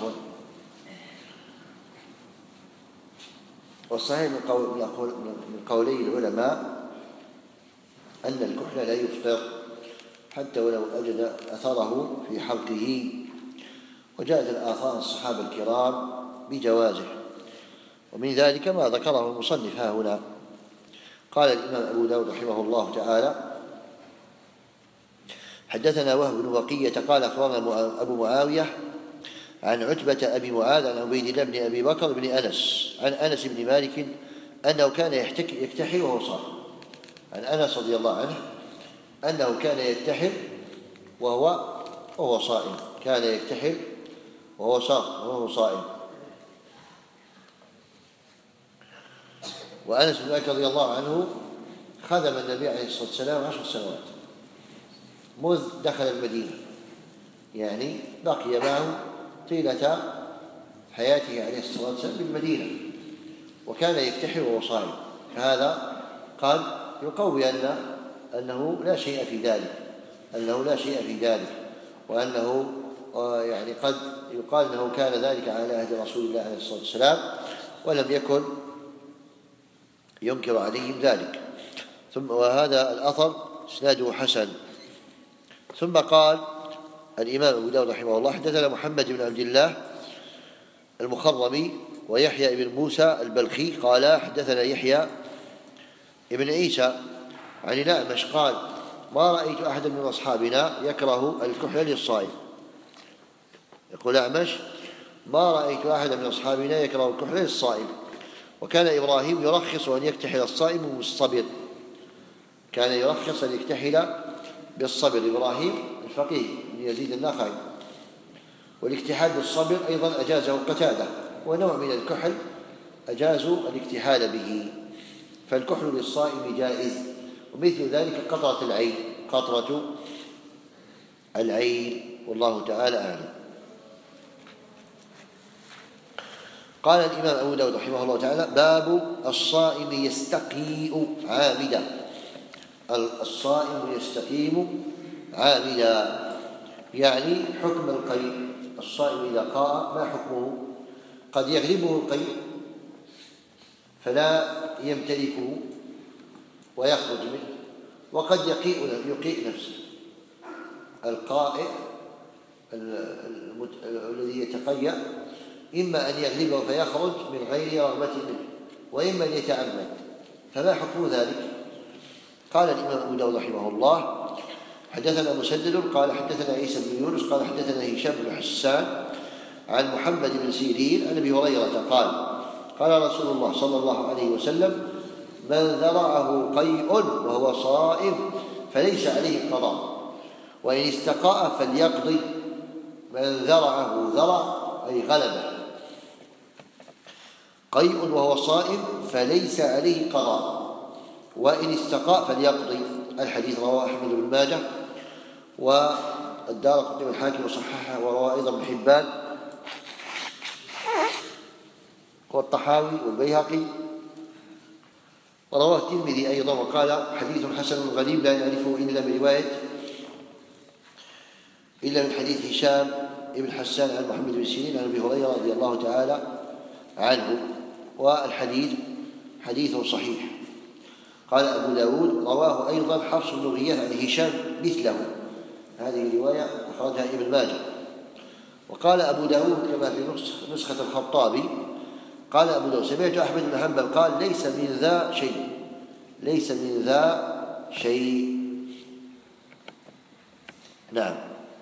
[SPEAKER 1] والصحيح من, قول من قولي العلماء أن الكحل لا يفطر حتى ولو أجد أثره في حلقه، وجاءت الآثار الصحابة الكرام بجوازه، ومن ذلك ما ذكره المصنف ها هنا. قال الإمام أبو داود رحمه الله تعالى: حدثنا وهب بن بقية قال أخبرنا أبو معاوية عن عتبة أبي معاذ عن عبيد الله بن أبي بكر بن أنس عن أنس بن مالك أنه كان يكتحل وهو صائم. عن أنس رضي الله عنه أنه كان يكتحل وهو وهو صائم كان يكتحل وهو وهو صائم. وأنس بن مالك رضي الله عنه خدم النبي عليه الصلاة والسلام عشر سنوات مذ دخل المدينة، يعني بقي معه طيلة حياته عليه الصلاة والسلام بالمدينة، وكان يكتحل وهو صائم. فهذا قد يقوي أن أنه لا شيء في ذلك أنه لا شيء في ذلك وأنه يعني قد يقال أنه كان ذلك على عهد رسول الله عليه الصلاة والسلام ولم يكن ينكر عليهم ذلك. ثم وهذا الأثر إسناده حسن. ثم قال الإمام أبو داود رحمه الله: حدثنا محمد بن عبد الله المخرمي ويحيى بن موسى البلخي قال حدثنا يحيى ابن عيسى عن الأعمش قال: ما رأيت أحدا من أصحابنا يكره الكحل للصائم. يقول الأعمش: ما رأيت أحدا من أصحابنا يكره الكحل للصائم. وكان إبراهيم يرخص أن يكتحل الصائم بالصبر كان يرخص أن يكتحل بالصبر إبراهيم الفقيه بن يزيد النخعي. والاكتحال بالصبر أيضا أجازه قتادة، ونوع من الكحل أجازوا الاكتحال به، فالكحل للصائم جائز. ومثل ذلك قطرة العين قطرة العين والله تعالى أعلم. قال الإمام أبو داود رحمه الله تعالى: باب الصائم يستقيء عامدا. الصائم يستقيم عامدا يعني حكم القيء. الصائم إذا قاء ما حكمه؟ قد يغلبه القيء فلا يمتلكه ويخرج منه، وقد يقيء يقيء نفسه. القائء الذي يتقيأ إما أن يغلبه فيخرج من غير رغبة منه، وإما أن يتعمد، فما حكم ذلك؟ قال الإمام أبو داود رحمه الله: حدثنا مسدد قال حدثنا عيسى بن يونس قال حدثنا هشام بن حسان عن محمد بن سيرين عن أبي هريرة قال: قال رسول الله صلى الله عليه وسلم: من ذرعه قيء وهو صائم فليس عليه قضاء، وإن استقاء فليقضي. من ذرعه ذرع أي غلبه قيء وهو صائم فليس عليه قضاء، وإن استقاء فليقضي. الحديث رواه أحمد بن ماجه والدارقطني والحاكم وصححه، ورواه أيضا ابن حبان والطحاوي والبيهقي، ورواه الترمذي أيضا وقال: حديث حسن غريب لا نعرفه إلا من رواية إلا من حديث هشام ابن حسان عن محمد بن سيرين عن أبي هريرة رضي الله تعالى عنه، والحديث حديث صحيح. قال أبو داود: رواه أيضا حفص بن غياث عن هشام مثله. هذه رواية أخرجها ابن ماجه. وقال أبو داود كما في نسخة الخطابي قال أبو داود: سمعت أحمد بن حنبل قال: ليس من ذا شيء، ليس من ذا شيء. نعم.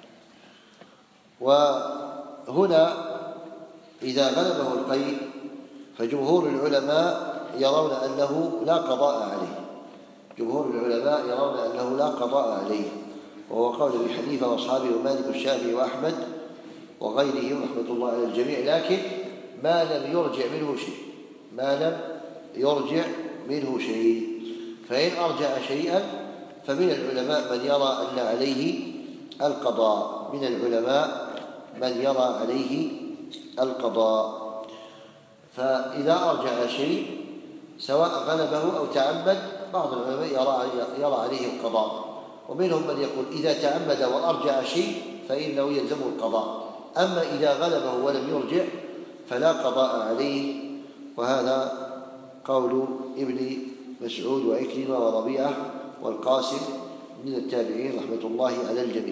[SPEAKER 1] وهنا إذا غلبه القيء فجمهور العلماء يرون أنه لا قضاء عليه، جمهور العلماء يرون أنه لا قضاء عليه، وهو قول أبي حنيفة وأصحابه ومالك والشافعي وأحمد وغيرهم رحمة الله على الجميع، لكن ما لم يرجع منه شيء، ما لم يرجع منه شيء. فإن أرجع شيئا فمن العلماء من يرى أن عليه القضاء، من العلماء من يرى عليه القضاء. فإذا أرجع شيء سواء غلبه أو تعمد بعض العلماء يرى, يرى عليه القضاء، ومنهم من يقول إذا تعمد وأرجع شيء فإنه يلزمه القضاء، أما إذا غلبه ولم يرجع فلا قضاء عليه. وهذا قول ابن مسعود وعكرمة وربيعة والقاسم من التابعين رحمة الله على الجميع.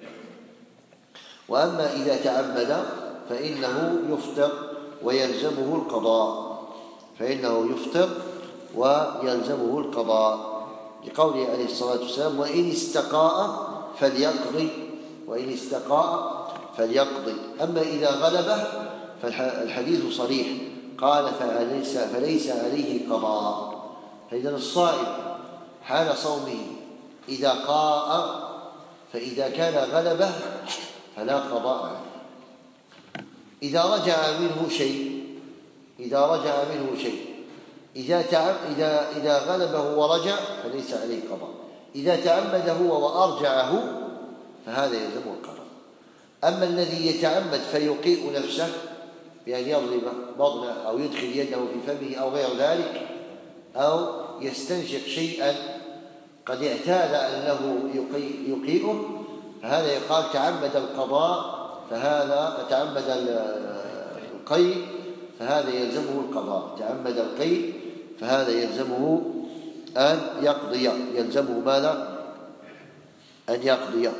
[SPEAKER 1] وأما إذا تعمد فإنه يفطر ويلزمه القضاء، فإنه يفطر ويلزمه القضاء لقوله عليه الصلاة والسلام: وإن استقاء فليقضي، وإن استقاء فليقضي. أما إذا غلبه فالحديث صريح، قال فليس, فليس عليه قضاء. فإذا الصائم حال صومه إذا قاء فإذا كان غلبه فلا قضاء عليه. إذا رجع منه شيء إذا رجع منه شيء إذا تعب إذا إذا غلبه ورجع فليس عليه قضاء. إذا تعمد هو وأرجعه فهذا يلزمه القضاء. أما الذي يتعمد فيقيء نفسه بأن يضرب بطنه أو يدخل يده في فمه أو غير ذلك، أو يستنشق شيئا قد اعتاد أنه يقيئه، فهذا يقال تعمد القضاء، فهذا تعمد القيء فهذا يلزمه القضاء. تعمد القيء فهذا يلزمه أن يقضي، يلزمه ماذا؟ أن يقضي.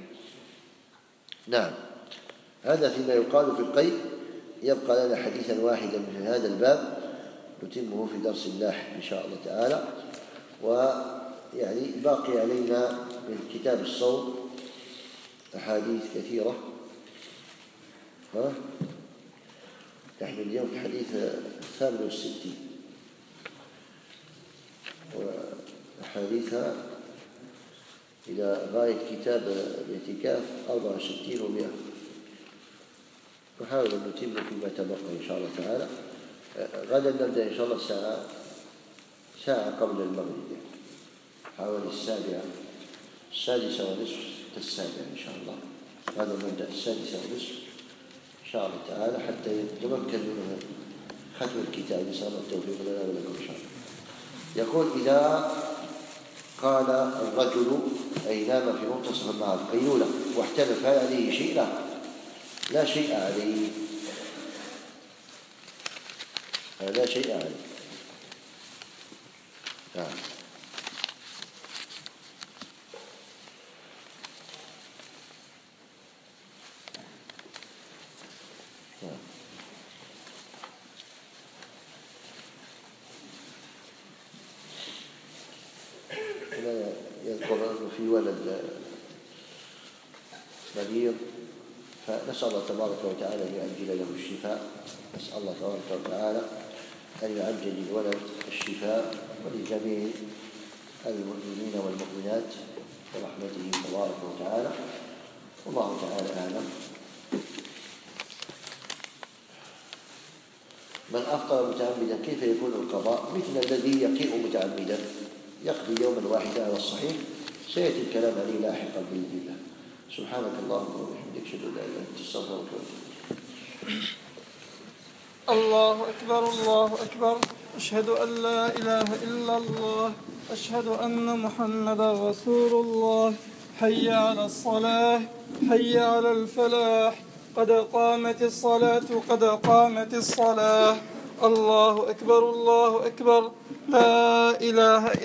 [SPEAKER 1] نعم. هذا فيما يقال في القيء. يبقى لنا حديثا واحدا من هذا الباب نتمه في درس اللاحق إن شاء الله تعالى. ويعني باقي علينا من كتاب الصوم أحاديث كثيرة. ها؟ نحن اليوم في الحديث الثامن والستين، وأحاديثها إلى غاية كتاب الاعتكاف أربعة وستين ومئة. نحاول أن نتم فيما تبقى إن شاء الله تعالى. غدا نبدأ إن شاء الله ساعة ساعة قبل المغرب، حوالي السابعة السادسة ونصف السابعة إن شاء الله. هذا نبدأ السادسة ونصف إن شاء الله تعالى حتى يتمكن من ختم الكتاب. نسأل الله التوفيق لنا ولكم إن شاء الله. يقول: إذا قال الرجل أي نام في منتصف النهار قيلولة واحتلف هل عليه شيء؟ لا لا شيء عليه، لا شيء عليه. نعم. يذكر أنه في ولد مريض، فنسأل الله تبارك وتعالى أن يعجل له الشفاء. نسأل الله تبارك وتعالى أن يعجل للولد الشفاء ولجميع المؤمنين والمؤمنات برحمته تبارك وتعالى. والله تعالى أعلم. من أفطر متعمدا كيف يكون القضاء؟ مثل الذي يقيء متعمدا يقضي يوما واحدا على الصحيح، سيأتي الكلام عليه لاحقا بإذن الله. سبحانك اللهم وبحمدك أشهد أن لا إله إلا أنت أستغفرك وأتوب إليك.
[SPEAKER 2] الله أكبر الله أكبر. أشهد أن لا إله إلا الله. أشهد أن محمدا رسول الله. حي على الصلاة، حي على الفلاح، قد قامت الصلاة قد قامت الصلاة. الله أكبر الله أكبر. لا إله إلا